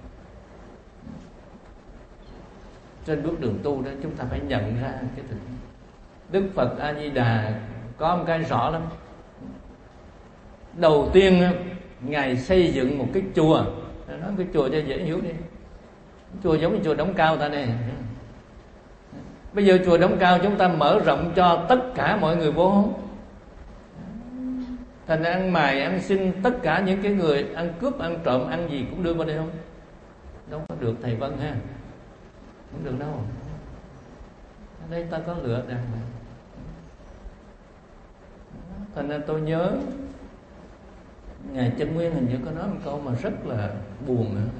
Trên bước đường tu đó chúng ta phải nhận ra cái thực. Đức Phật A Di Đà có một cái rõ lắm. Đầu tiên Ngài xây dựng một cái chùa. Nói cái chùa cho dễ hiểu đi. Chùa giống như chùa Đống Cao ta này. Bây giờ chùa Đống Cao chúng ta mở rộng cho tất cả mọi người vô. Thành ăn mày, ăn xin, tất cả những cái người ăn cướp, ăn trộm, ăn gì cũng đưa vào đây không? Đâu có được thầy Vân ha. Không được đâu. Ở đây ta có lựa đằng này. Thành ra tôi nhớ Ngài Chân Nguyên hình như có nói một câu mà rất là buồn nữa.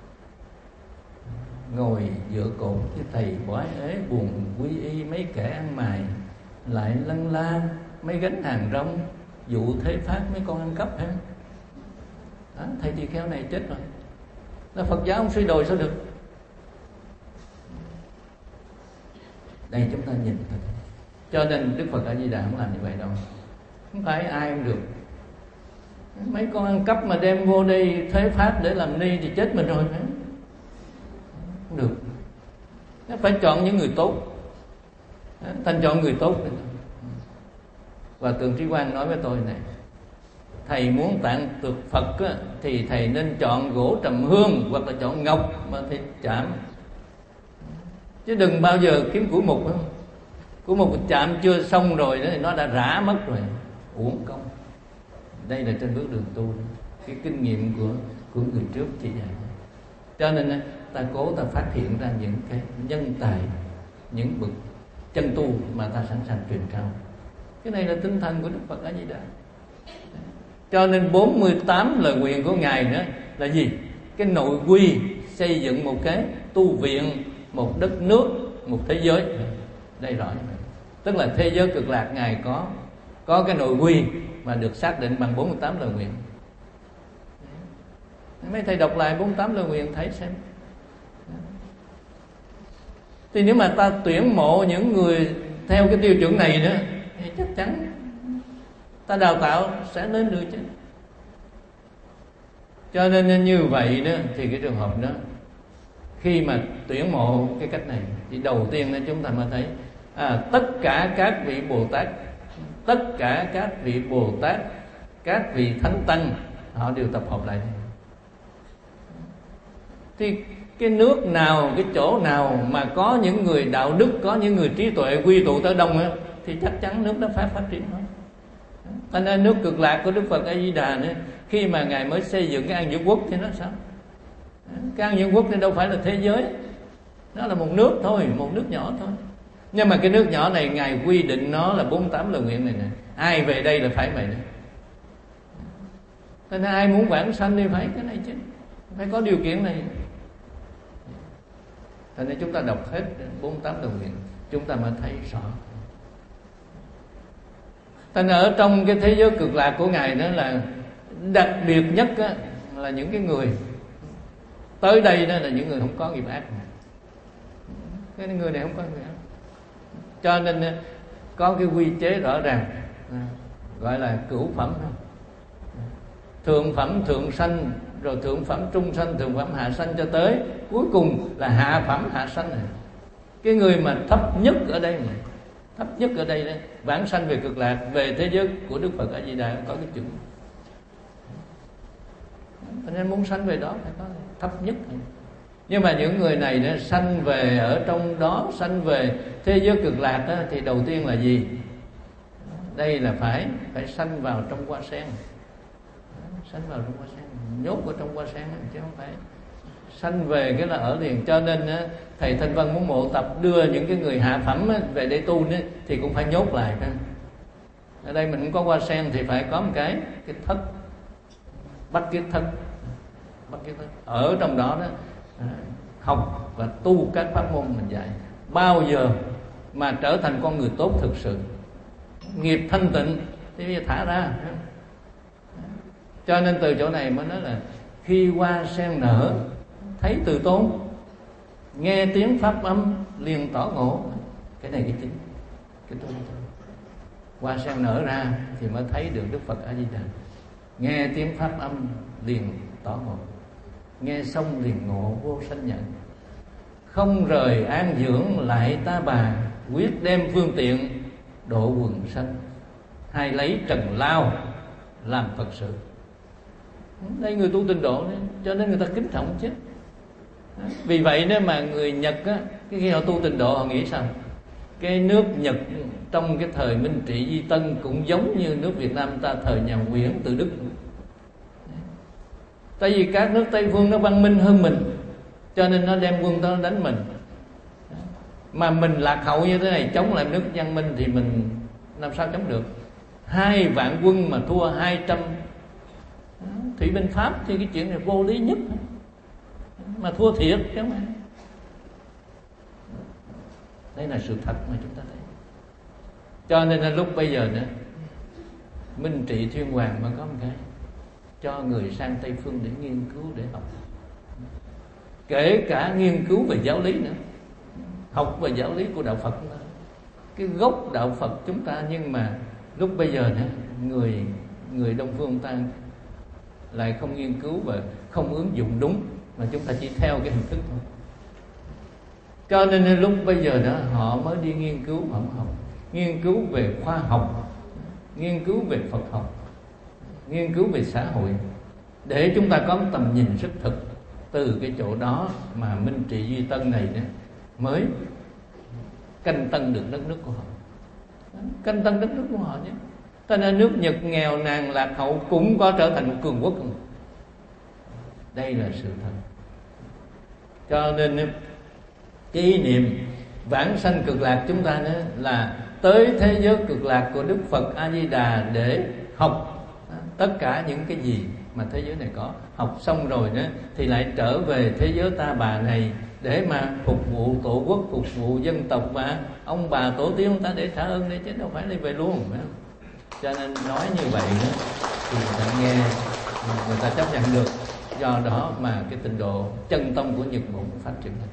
Ngồi giữa cột với thầy bói ế, buồn quý y mấy kẻ ăn mày, lại lân la mấy gánh hàng rong, dụ thế phát mấy con ăn cắp ha. Đó, thầy tỳ kheo này chết rồi. Là Phật giáo không suy đồi sao được. Đây chúng ta nhìn thật. Cho nên Đức Phật A Di Đà không làm như vậy đâu. Không phải ai cũng được. Mấy con ăn cắp mà đem vô đây thế pháp để làm ni thì chết mình rồi. Không được. Phải chọn những người tốt. Thành chọn người tốt. Và Tường Trí Quang nói với tôi này: thầy muốn tạng thực Phật á, thì thầy nên chọn gỗ trầm hương hoặc là chọn ngọc mà thầy chạm. Chứ đừng bao giờ kiếm củi mục không? Củi mục chạm chưa xong rồi thì nó đã rã mất rồi, uổng công. Đây là trên bước đường tu, cái kinh nghiệm của của người trước chỉ dạy. Cho nên ta cố ta phát hiện ra những cái nhân tài, những bậc chân tu mà ta sẵn sàng truyền trao. Cái này là tinh thần của Đức Phật A Di Đà. Cho nên bốn mươi tám lời nguyện của Ngài nữa là gì? Cái nội quy xây dựng một cái tu viện, một đất nước, một thế giới. Đây rõ như vậy. Tức là thế giới cực lạc Ngài có có cái nội quy mà được xác định bằng bốn mươi tám lời nguyện. Mấy thầy đọc lại bốn mươi tám lời nguyện thấy xem. Thì nếu mà ta tuyển mộ những người theo cái tiêu chuẩn này nữa thì chắc chắn ta đào tạo sẽ lên được chứ. Cho nên như vậy đó, thì cái trường hợp đó, khi mà tuyển mộ cái cách này thì đầu tiên là chúng ta mới thấy à, tất cả các vị Bồ Tát, tất cả các vị Bồ Tát các vị thánh tăng họ đều tập hợp lại đây. Thì cái nước nào, cái chỗ nào mà có những người đạo đức, có những người trí tuệ quy tụ tới đông á, thì chắc chắn nước đó phải phát triển thôi. Thành ra nước Cực Lạc của Đức Phật A Di Đà nữa, khi mà ngài mới xây dựng cái An Dưỡng Quốc thì nó sao? Cái An Dưỡng Quốc thì đâu phải là thế giới, nó là một nước thôi, một nước nhỏ thôi. Nhưng mà cái nước nhỏ này ngài quy định nó là bốn mươi tám lời nguyện này nè, ai về đây là phải vậy nè. Thành ra ai muốn vãng sanh thì phải cái này chứ, phải có điều kiện này. Thành nên chúng ta đọc hết bốn mươi tám lời nguyện, chúng ta mới thấy rõ. Thành ở trong cái thế giới Cực Lạc của ngài đó là đặc biệt nhất á, là những cái người tới đây đó là những người không có nghiệp ác. Cái người này không có nghiệp ác, cho nên có cái quy chế rõ ràng, gọi là cửu phẩm, thượng phẩm thượng sanh, rồi thượng phẩm trung sanh, thượng phẩm hạ sanh, cho tới cuối cùng là hạ phẩm hạ sanh này. Cái người mà thấp nhất ở đây này, thấp nhất ở đây đấy, vãng sanh về Cực Lạc, về thế giới của Đức Phật A Di Đà có cái chữ. Cho nên muốn sanh về đó phải có thấp nhất. Nhưng mà những người này đó, sanh về ở trong đó, sanh về thế giới Cực Lạc đó, thì đầu tiên là gì? Đây là phải phải sanh vào trong hoa sen, sanh vào trong hoa sen, nhốt ở trong hoa sen, chứ không phải sanh về cái là ở liền. Cho nên á, thầy Thanh Văn muốn Mộ Tập đưa những cái người hạ phẩm á, về đây tu á, thì cũng phải nhốt lại. Ở đây mình không có hoa sen thì phải có một cái cái thất, bắt cái thất, bắt cái thất ở trong đó đó, học và tu các pháp môn mình dạy. Bao giờ mà trở thành con người tốt thực sự, nghiệp thanh tịnh thì bây giờ thả ra. Cho nên từ chỗ này mới nói là khi hoa sen nở thấy từ tốn, nghe tiếng pháp âm liền tỏ ngộ. Cái này cái chính, cái tu. Hoa sen nở ra thì mới thấy được Đức Phật A Di Đà. Nghe tiếng pháp âm liền tỏ ngộ, nghe xong liền ngộ vô sanh nhận. Không rời an dưỡng lại ta bà, quyết đem phương tiện độ quần sanh. Hay lấy trần lao làm Phật sự. Đây người tu tịnh độ, cho nên người ta kính trọng chứ. Vì vậy nếu mà người Nhật á, cái khi họ tu tịnh độ họ nghĩ sao? Cái nước Nhật trong cái thời Minh Trị Di Tân cũng giống như nước Việt Nam ta thời nhà Nguyễn Tự Đức. Tại vì các nước Tây phương nó văn minh hơn mình, cho nên nó đem quân đó đánh mình. Mà mình lạc hậu như thế này, chống lại nước văn minh thì mình làm sao chống được? Hai vạn quân mà thua hai trăm thủy binh Pháp thì cái chuyện này vô lý nhất. Mà thua thiệt chứ không phải. Đây là sự thật mà chúng ta thấy. Cho nên là lúc bây giờ nữa, Minh Trị Thiên Hoàng mà có một cái cho người sang Tây phương để nghiên cứu, để học, kể cả nghiên cứu về giáo lý nữa, học về giáo lý của đạo Phật, cái gốc đạo Phật chúng ta. Nhưng mà lúc bây giờ nữa, người người Đông phương ta lại không nghiên cứu và không ứng dụng đúng, mà chúng ta chỉ theo cái hình thức thôi. Cho nên lúc bây giờ đó họ mới đi nghiên cứu, họ học, nghiên cứu về khoa học, nghiên cứu về Phật học, nghiên cứu về xã hội, để chúng ta có một tầm nhìn rất thực. Từ cái chỗ đó mà Minh Trị Duy Tân này đó mới canh tân được đất nước của họ, canh tân đất nước của họ nhé. Cho nên nước Nhật nghèo nàn lạc hậu cũng có trở thành một cường quốc. Đây là sự thật. Cho nên cái ý niệm vãng sanh Cực Lạc chúng ta nữa là tới thế giới Cực Lạc của Đức Phật A Di Đà để học tất cả những cái gì mà thế giới này có. Học xong rồi nữa thì lại trở về thế giới ta bà này để mà phục vụ tổ quốc, phục vụ dân tộc và ông bà tổ tiên chúng ta, để trả ơn đấy, chứ đâu phải đi về luôn. Cho nên nói như vậy đó thì người ta nghe, người ta chấp nhận được. Do đó mà cái tịnh độ chân tâm của Nhật cũng phát triển lên.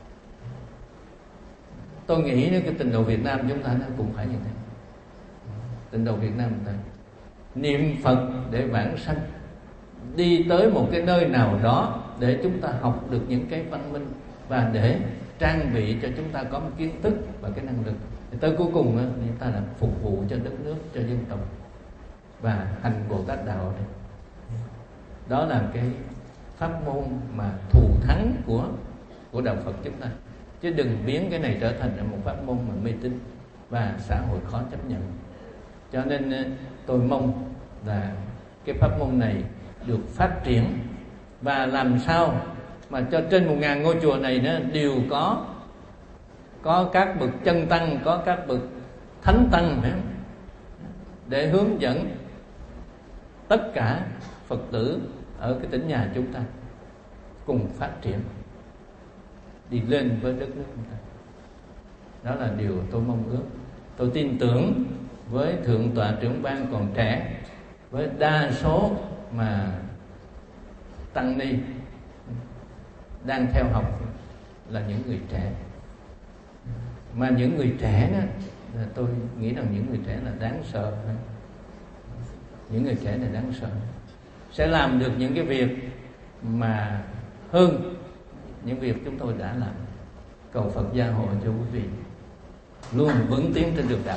Tôi nghĩ nếu cái tịnh độ Việt Nam chúng ta nó cũng phải như thế. Tịnh độ Việt Nam chúng ta niệm Phật để vãng sanh, đi tới một cái nơi nào đó để chúng ta học được những cái văn minh, và để trang bị cho chúng ta có một kiến thức và cái năng lực. Thì tới cuối cùng đó, chúng ta là phục vụ cho đất nước, cho dân tộc. và hành Bồ Tát đạo này. Đó là cái pháp môn mà thù thắng của của đạo Phật chúng ta, chứ đừng biến cái này trở thành một pháp môn mà mê tín và xã hội khó chấp nhận. Cho nên tôi mong là cái pháp môn này được phát triển, và làm sao mà cho trên một ngàn ngôi chùa này nó đều có có các bậc chân tăng, có các bậc thánh tăng để hướng dẫn tất cả Phật tử ở cái tỉnh nhà chúng ta cùng phát triển, đi lên với đất nước chúng ta. Đó là điều tôi mong ước. Tôi tin tưởng với Thượng tọa trưởng ban còn trẻ, với đa số mà tăng ni đang theo học là những người trẻ, mà những người trẻ đó là tôi nghĩ rằng những người trẻ là đáng sợ. Những người trẻ này đáng sợ, sẽ làm được những cái việc mà hơn những việc chúng tôi đã làm. Cầu Phật gia hộ cho quý vị luôn vững tiến trên đường đạo.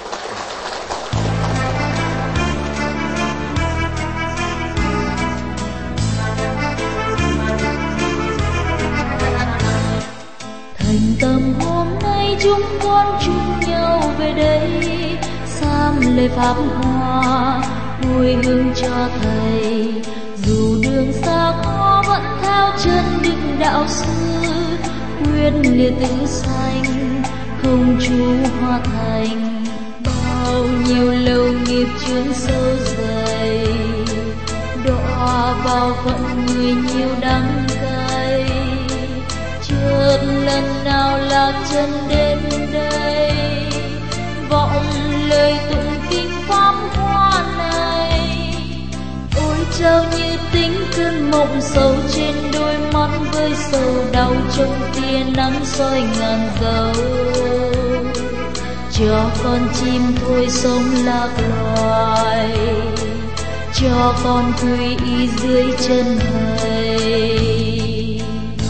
Thành tâm hôm nay chúng con chung nhau về đây, sam lễ pháp hoa hồi hương cho thầy. Dù đường xa khó vẫn theo chân đức đạo sư, quyết liệt tự sanh không chú hóa thành. Bao nhiêu lâu nghiệp chướng sâu dày, đọa vào phận người nhiều đắng cay. Chợt lần nào lạc chân đến đây, vọng lời tụng kinh pháp hoa này. Ôi trao như tính cơn mộng sâu trên đôi mắt, với sầu đau trong tia nắng soi ngàn dấu. Cho con chim thôi sống lạc loài, cho con quy y dưới chân thầy.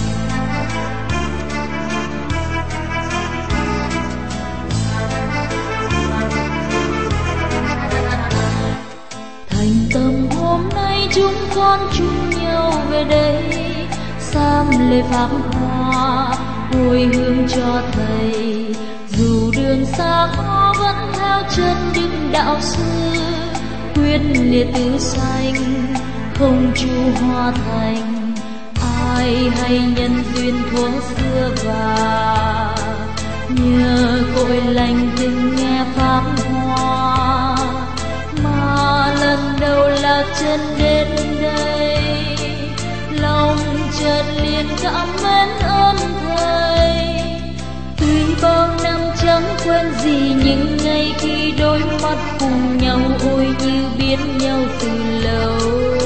Thành tâm hôm nay chúng con chung nhau về đây, sam lễ pháp hoa hồi hương cho thầy. Dù đường xa khó vẫn theo chân đức đạo sư, quyết liệt tứ sanh không chu hóa thành. Ai hay nhân duyên thuở xưa và nhờ cội lành từng nghe pháp hoa, mà lần đầu lạc chân đến đây, lòng chợt liền cảm mến ơn thầy. Tuy bao năm chẳng quên gì những ngày khi đôi mắt cùng nhau, ôi như biết nhau từ lâu.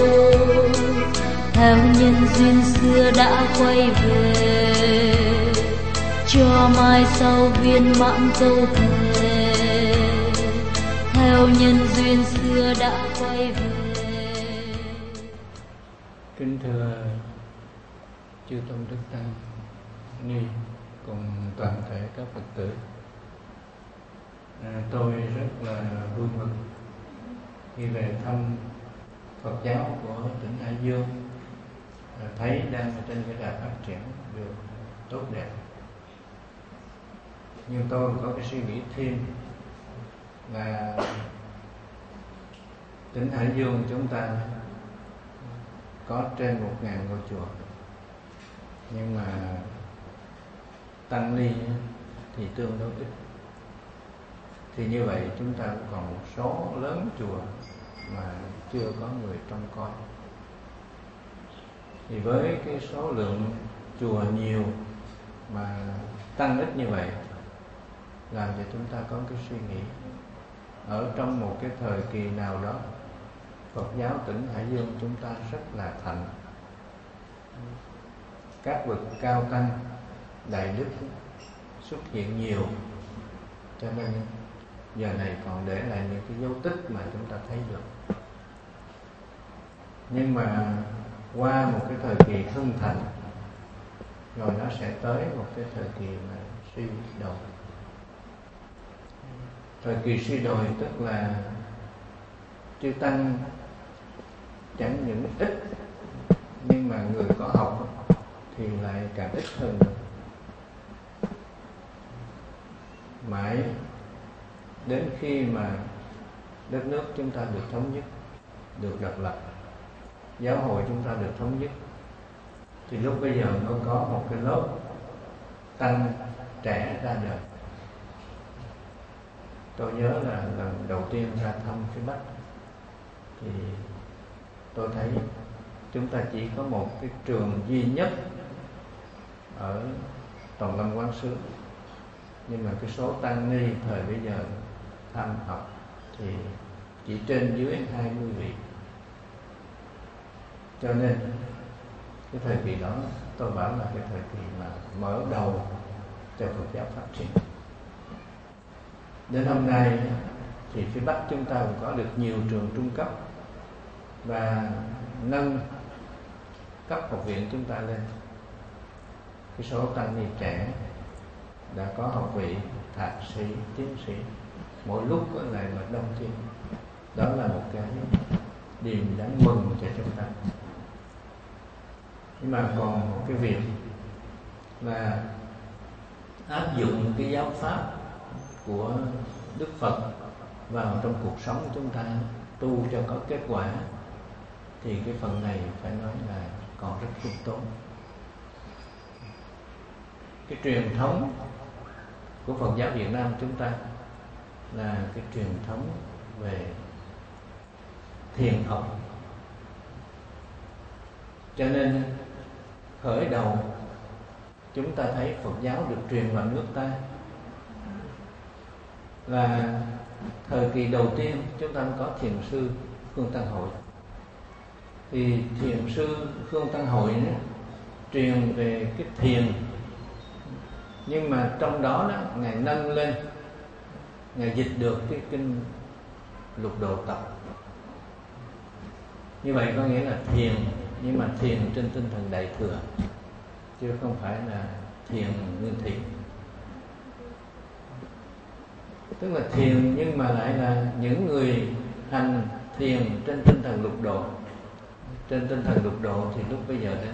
Theo nhân duyên xưa đã quay về, cho mai sau viên mãn câu thề. Theo nhân duyên xưa đã quay về. Kính thưa chư tôn đức tăng ni cùng toàn thể các Phật tử, à, tôi rất là vui mừng khi về thăm Phật giáo của tỉnh Hải Dương, à, thấy đang trên cái đà phát triển được tốt đẹp. Nhưng tôi có cái suy nghĩ thêm là tỉnh Hải Dương chúng ta có trên một ngàn ngôi chùa, nhưng mà tăng ni thì tương đối ít. Thì như vậy chúng ta cũng còn một số lớn chùa mà chưa có người trông coi. Thì với cái số lượng chùa nhiều mà tăng ít như vậy, làm cho chúng ta có cái suy nghĩ ở trong một cái thời kỳ nào đó Phật giáo tỉnh Hải Dương chúng ta rất là thạnh, các bậc cao tăng đại đức xuất hiện nhiều, cho nên giờ này còn để lại những cái dấu tích mà chúng ta thấy được. Nhưng mà qua một cái thời kỳ hưng thịnh rồi nó sẽ tới một cái thời kỳ mà suy đồi. Thời kỳ suy đồi tức là chư tăng chẳng những ít, nhưng mà người có học thì lại càng ít hơn nữa. Mãi đến khi mà đất nước chúng ta được thống nhất, được độc lập, giáo hội chúng ta được thống nhất, thì lúc bây giờ nó có một cái lớp tăng trẻ ra đời. Tôi nhớ là lần đầu tiên ra thăm phía Bắc thì tôi thấy chúng ta chỉ có một cái trường duy nhất ở Tòng Lâm Quán Xứ, nhưng mà cái số tăng ni thời bây giờ tham học thì chỉ trên dưới hai mươi vị. Cho nên cái thời kỳ đó tôi bảo là cái thời kỳ mà mở đầu cho Phật giáo phát triển. Đến hôm nay thì phía Bắc chúng ta cũng có được nhiều trường trung cấp và nâng cấp học viện chúng ta lên. Cái số tăng ni trẻ đã có học vị thạc sĩ, tiến sĩ, mỗi lúc có lại mà đông thêm. Đó là một cái điềm đáng mừng cho chúng ta. Nhưng mà còn một cái việc là áp dụng cái giáo pháp của Đức Phật vào trong cuộc sống của chúng ta, tu cho có kết quả, thì cái phần này phải nói là còn rất khiêm tốn. Cái truyền thống của Phật giáo Việt Nam chúng ta là cái truyền thống về thiền học. Cho nên khởi đầu chúng ta thấy Phật giáo được truyền vào nước ta là thời kỳ đầu tiên chúng ta có thiền sư Khương Tăng Hội. Thì thiền sư Khương Tăng Hội đó, truyền về cái thiền, nhưng mà trong đó, đó Ngài nâng lên, Ngài dịch được cái kinh Lục Độ Tập. Như vậy có nghĩa là thiền, nhưng mà thiền trên tinh thần Đại Thừa, chứ không phải là thiền nguyên thủy. Tức là thiền nhưng mà lại là những người hành thiền trên tinh thần lục độ. Trên tinh thần lục độ thì lúc bây giờ đó,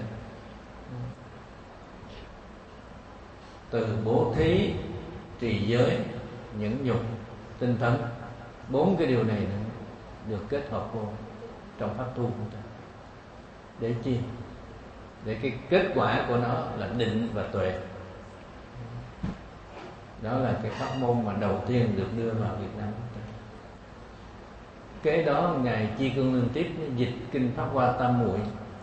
từ bố thí, trì giới, nhẫn nhục, tinh tấn, bốn cái điều này được kết hợp vô trong pháp tu của ta. Để chi? Để cái kết quả của nó là định và tuệ. Đó là cái pháp môn mà đầu tiên được đưa vào Việt Nam. Kế đó Ngài Chi Cương Liên Tiếp dịch kinh Pháp Hoa Tam Muội,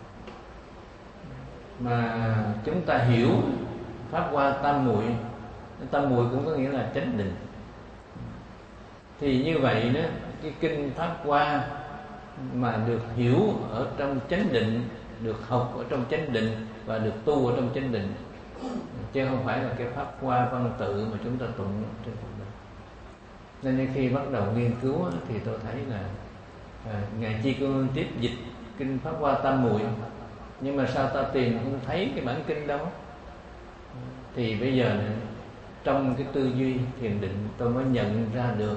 mà chúng ta hiểu Pháp Hoa Tam Muội, Tam Muội cũng có nghĩa là chánh định. Thì như vậy đó, cái kinh Pháp Hoa mà được hiểu ở trong chánh định, được học ở trong chánh định và được tu ở trong chánh định, chứ không phải là cái Pháp Hoa văn tự mà chúng ta tụng trên cuộc đời. Nên khi bắt đầu nghiên cứu thì tôi thấy là à, Ngài Chi Cương Tiếp dịch kinh Pháp Hoa Tam Muội, nhưng mà sao ta tìm không thấy cái bản kinh đâu. Thì bây giờ trong cái tư duy thiền định tôi mới nhận ra được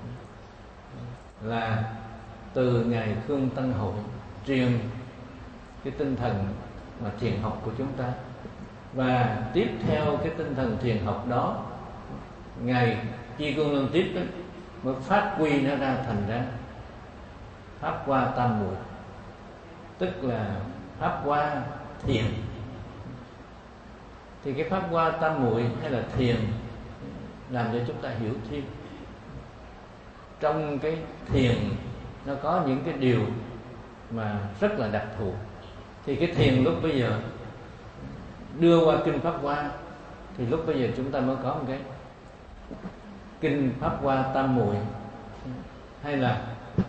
là từ Ngài Khương Tăng Hội truyền cái tinh thần mà thiền học của chúng ta, và tiếp theo cái tinh thần thiền học đó, Ngài Chi Cương Liên Tiếp đó, mới phát huy nó ra thành ra Pháp Hoa Tam Muội, tức là Pháp Hoa thiền. Thì cái Pháp Hoa Tam Muội hay là thiền làm cho chúng ta hiểu thêm. Trong cái thiền nó có những cái điều mà rất là đặc thù. Thì cái thiền lúc bây giờ đưa qua kinh Pháp Hoa, thì lúc bây giờ chúng ta mới có một cái kinh Pháp Hoa Tam Muội hay là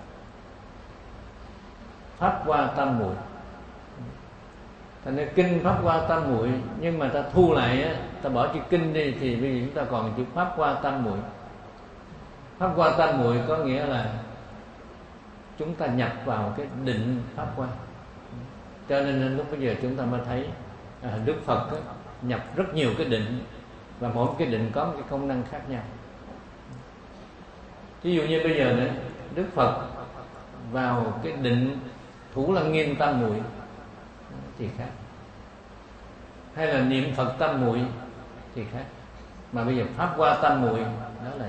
Pháp Hoa Tam Muội. Thành ra kinh Pháp Hoa Tam Muội, nhưng mà ta thu lại á, ta bỏ chữ kinh đi thì bây giờ chúng ta còn chữ Pháp Hoa Tam Muội. Pháp Hoa Tam Muội có nghĩa là chúng ta nhập vào cái định Pháp Hoa. Cho nên lúc bây giờ chúng ta mới thấy à, Đức Phật á, nhập rất nhiều cái định, và mỗi cái định có một cái công năng khác nhau. Ví dụ như bây giờ này, Đức Phật vào cái định Thủ Lăng Nghiêm tam muội thì khác, hay là niệm Phật tam muội thì khác, mà bây giờ Pháp Hoa tam muội đó là.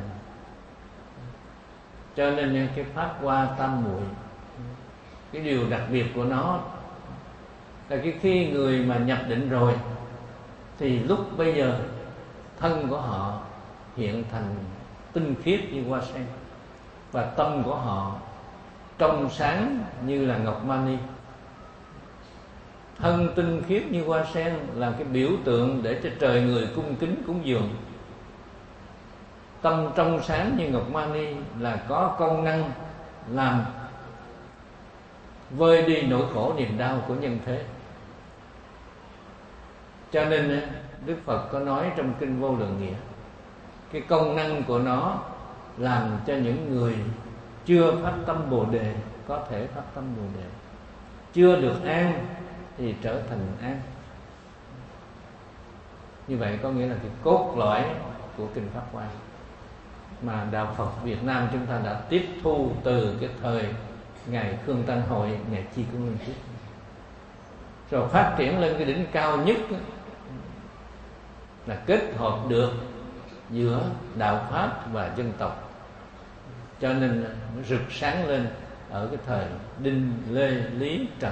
Cho nên cái Pháp Hoa tam muội, cái điều đặc biệt của nó là cái khi người mà nhập định rồi thì lúc bây giờ thân của họ hiện thành tinh khiết như hoa sen, và tâm của họ trong sáng như là ngọc mani. Thân tinh khiết như hoa sen là cái biểu tượng để cho trời người cung kính cúng dường. Tâm trong sáng như ngọc mani là có công năng làm vơi đi nỗi khổ niềm đau của nhân thế. Cho nên Đức Phật có nói trong Kinh Vô Lượng Nghĩa, cái công năng của nó làm cho những người chưa phát tâm Bồ Đề có thể phát tâm Bồ Đề, chưa được an thì trở thành an. Như vậy có nghĩa là cái cốt lõi của Kinh Pháp Hoa mà Đạo Phật Việt Nam chúng ta đã tiếp thu từ cái thời Ngài Khương Tăng Hội, Ngài Chi Cương Linh Thuyết, rồi phát triển lên cái đỉnh cao nhất là kết hợp được giữa đạo Pháp và dân tộc. Cho nên nó rực sáng lên ở cái thời Đinh, Lê, Lý, Trần.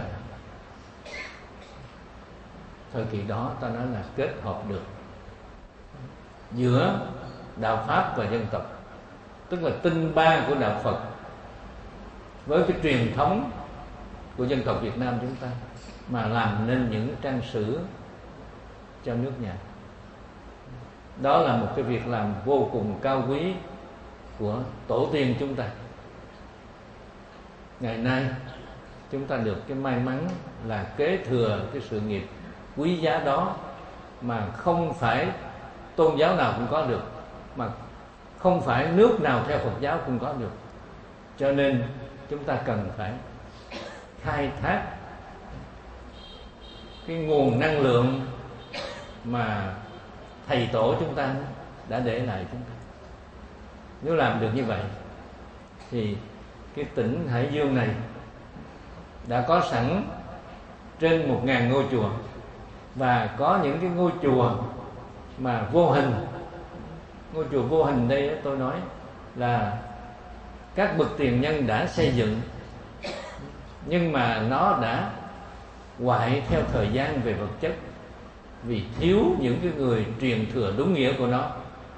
Thời kỳ đó ta nói là kết hợp được giữa đạo Pháp và dân tộc, tức là tinh ba của đạo Phật với cái truyền thống của dân tộc Việt Nam chúng ta, mà làm nên những trang sử cho nước nhà. Đó là một cái việc làm vô cùng cao quý của tổ tiên chúng ta. Ngày nay chúng ta được cái may mắn là kế thừa cái sự nghiệp quý giá đó, mà không phải tôn giáo nào cũng có được, mà không phải nước nào theo Phật giáo cũng có được. Cho nên chúng ta cần phải khai thác cái nguồn năng lượng mà thầy tổ chúng ta đã để lại chúng ta. Nếu làm được như vậy thì cái tỉnh Hải Dương này đã có sẵn trên một ngàn ngôi chùa, và có những cái ngôi chùa mà vô hình. Ngôi chùa vô hình đây tôi nói là các bậc tiền nhân đã xây dựng, nhưng mà nó đã hoại theo thời gian về vật chất, vì thiếu những cái người truyền thừa đúng nghĩa của nó.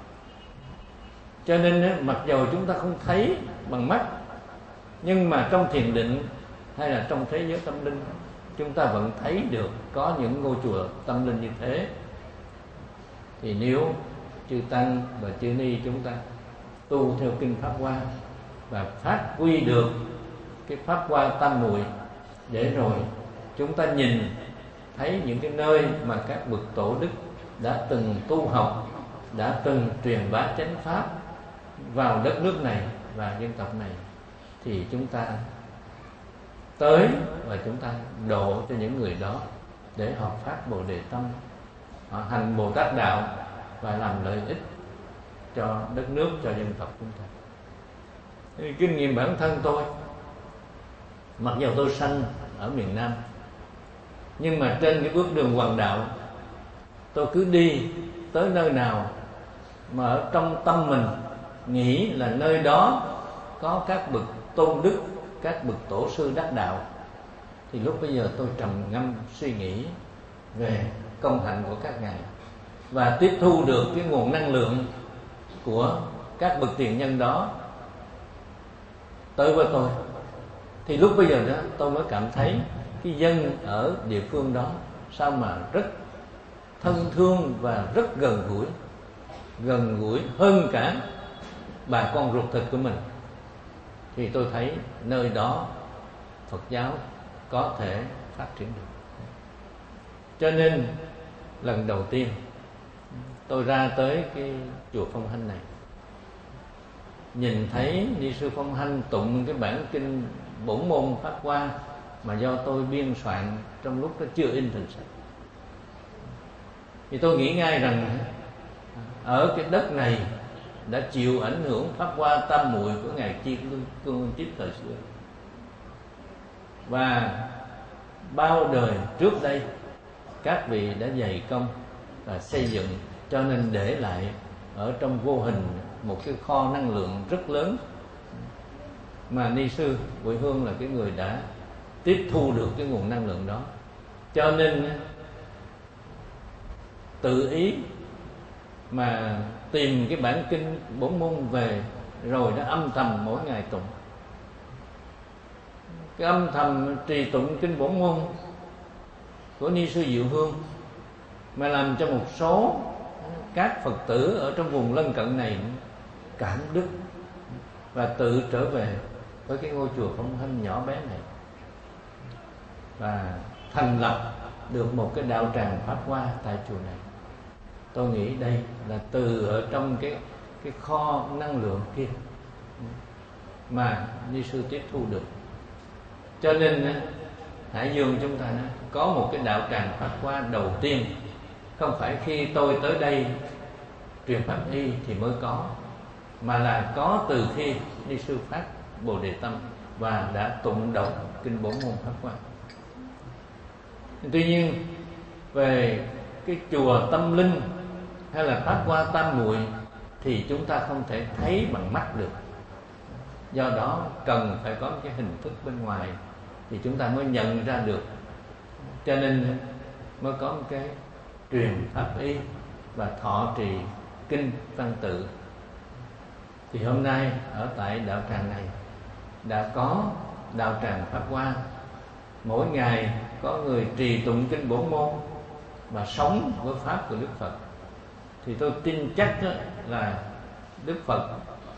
Cho nên mặc dầu chúng ta không thấy bằng mắt, nhưng mà trong thiền định hay là trong thế giới tâm linh, chúng ta vẫn thấy được có những ngôi chùa tâm linh như thế. Thì nếu chư Tăng và chư Ni chúng ta tu theo Kinh Pháp Hoa và phát huy được cái Pháp Hoa tam muội, để rồi chúng ta nhìn thấy những cái nơi mà các bậc tổ đức đã từng tu học, đã từng truyền bá chánh pháp vào đất nước này và dân tộc này, thì chúng ta tới và chúng ta độ cho những người đó để họ phát Bồ Đề tâm, họ hành Bồ Tát đạo và làm lợi ích cho đất nước, cho dân tộc chúng ta. Thì kinh nghiệm bản thân tôi, mặc dù tôi sanh ở miền Nam, nhưng mà trên cái bước đường hoàng đạo, tôi cứ đi tới nơi nào mà ở trong tâm mình nghĩ là nơi đó có các bậc tôn đức, các bậc tổ sư đắc đạo, thì lúc bây giờ tôi trầm ngâm suy nghĩ về công hạnh của các ngài và tiếp thu được cái nguồn năng lượng của các bậc tiền nhân đó tới với tôi. Thì lúc bây giờ đó tôi mới cảm thấy cái dân ở địa phương đó sao mà rất thân thương và rất gần gũi, gần gũi hơn cả bà con ruột thịt của mình. Thì tôi thấy nơi đó Phật giáo có thể phát triển được. Cho nên lần đầu tiên tôi ra tới cái chùa Phong Hanh này, nhìn thấy Ni sư Phong Hanh tụng cái bản kinh bổn môn Pháp Hoa mà do tôi biên soạn trong lúc đó chưa in thành sách, thì tôi nghĩ ngay rằng ở cái đất này đã chịu ảnh hưởng Pháp Hoa tam muội của ngài Chi Cương Chít thời xưa. và bao đời trước đây các vị đã dày công và xây dựng, cho nên để lại ở trong vô hình một cái kho năng lượng rất lớn, mà Ni sư Huệ Hương là cái người đã tiếp thu được cái nguồn năng lượng đó, cho nên tự ý mà tìm cái bản kinh Bổn Môn về, rồi nó âm thầm mỗi ngày tụng. Cái âm thầm trì tụng kinh Bổn Môn của Ni sư Diệu Hương mà làm cho một số các Phật tử ở trong vùng lân cận này cảm đức và tự trở về với cái ngôi chùa Phong Hanh nhỏ bé này, và thành lập được một cái đạo tràng Pháp Hoa tại chùa này. Tôi nghĩ đây là từ ở trong cái cái kho năng lượng kia mà Ni sư tiếp thu được. Cho nên Hải Dương chúng ta nói, có một cái đạo tràng Pháp Hoa đầu tiên, không phải khi tôi tới đây truyền pháp y thì mới có, mà là có từ khi Ni sư phát Bồ Đề tâm và đã tụng đọc kinh Bổn Môn Pháp Hoa. Tuy nhiên về cái chùa tâm linh hay là Pháp Hoa Tam Muội thì chúng ta không thể thấy bằng mắt được, do đó cần phải có cái hình thức bên ngoài thì chúng ta mới nhận ra được. Cho nên mới có một cái truyền pháp y và thọ trì kinh văn tự. Thì hôm nay ở tại đạo tràng này đã có đạo tràng Pháp Hoa, mỗi ngày có người trì tụng kinh Bổn Môn và sống với pháp của Đức Phật, thì tôi tin chắc là Đức Phật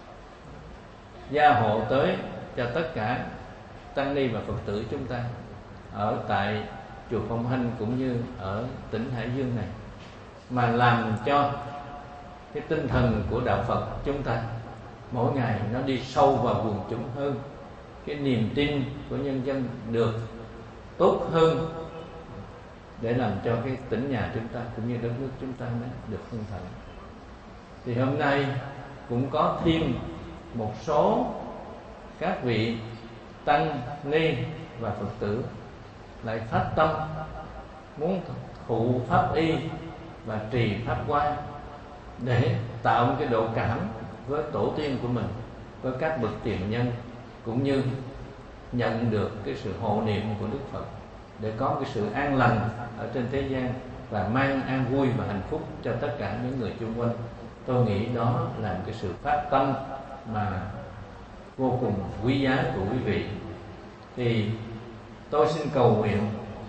gia hộ tới cho tất cả tăng ni và Phật tử chúng ta ở tại chùa Phong Hanh cũng như ở tỉnh Hải Dương này, mà làm cho cái tinh thần của đạo Phật chúng ta mỗi ngày nó đi sâu vào quần chúng hơn, cái niềm tin của nhân dân được tốt hơn, để làm cho cái tỉnh nhà chúng ta cũng như đất nước chúng ta nó được hưng thịnh. Thì hôm nay cũng có thêm một số các vị tăng ni và Phật tử lại phát tâm muốn thụ pháp y và trì pháp hoa để tạo một cái độ cảm với tổ tiên của mình, với các bậc tiền nhân, cũng như nhận được cái sự hộ niệm của Đức Phật, để có cái sự an lành ở trên thế gian và mang an vui và hạnh phúc cho tất cả những người xung quanh. Tôi nghĩ đó là một cái sự phát tâm mà vô cùng quý giá của quý vị. Thì tôi xin cầu nguyện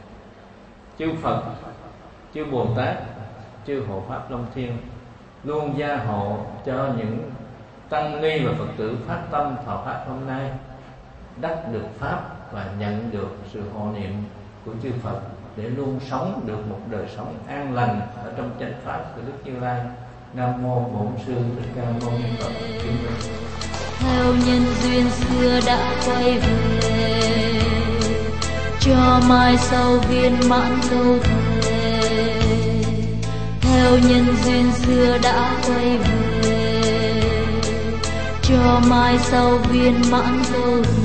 chư Phật, chư Bồ Tát, chư Hộ Pháp Long Thiên luôn gia hộ cho những tăng ni và Phật tử phát tâm thọ pháp hôm nay đắc được pháp và nhận được sự hộ niệm của chư Phật, để luôn sống được một đời sống an lành ở trong chánh pháp của Đức Như Lai. Nam mô Bổn Sư Thích Ca Mâu Ni Phật. Theo nhân duyên xưa đã quay về, cho mai sau viên mãn lâu về. Theo nhân duyên xưa đã quay về, cho mai sau viên mãn lâu về.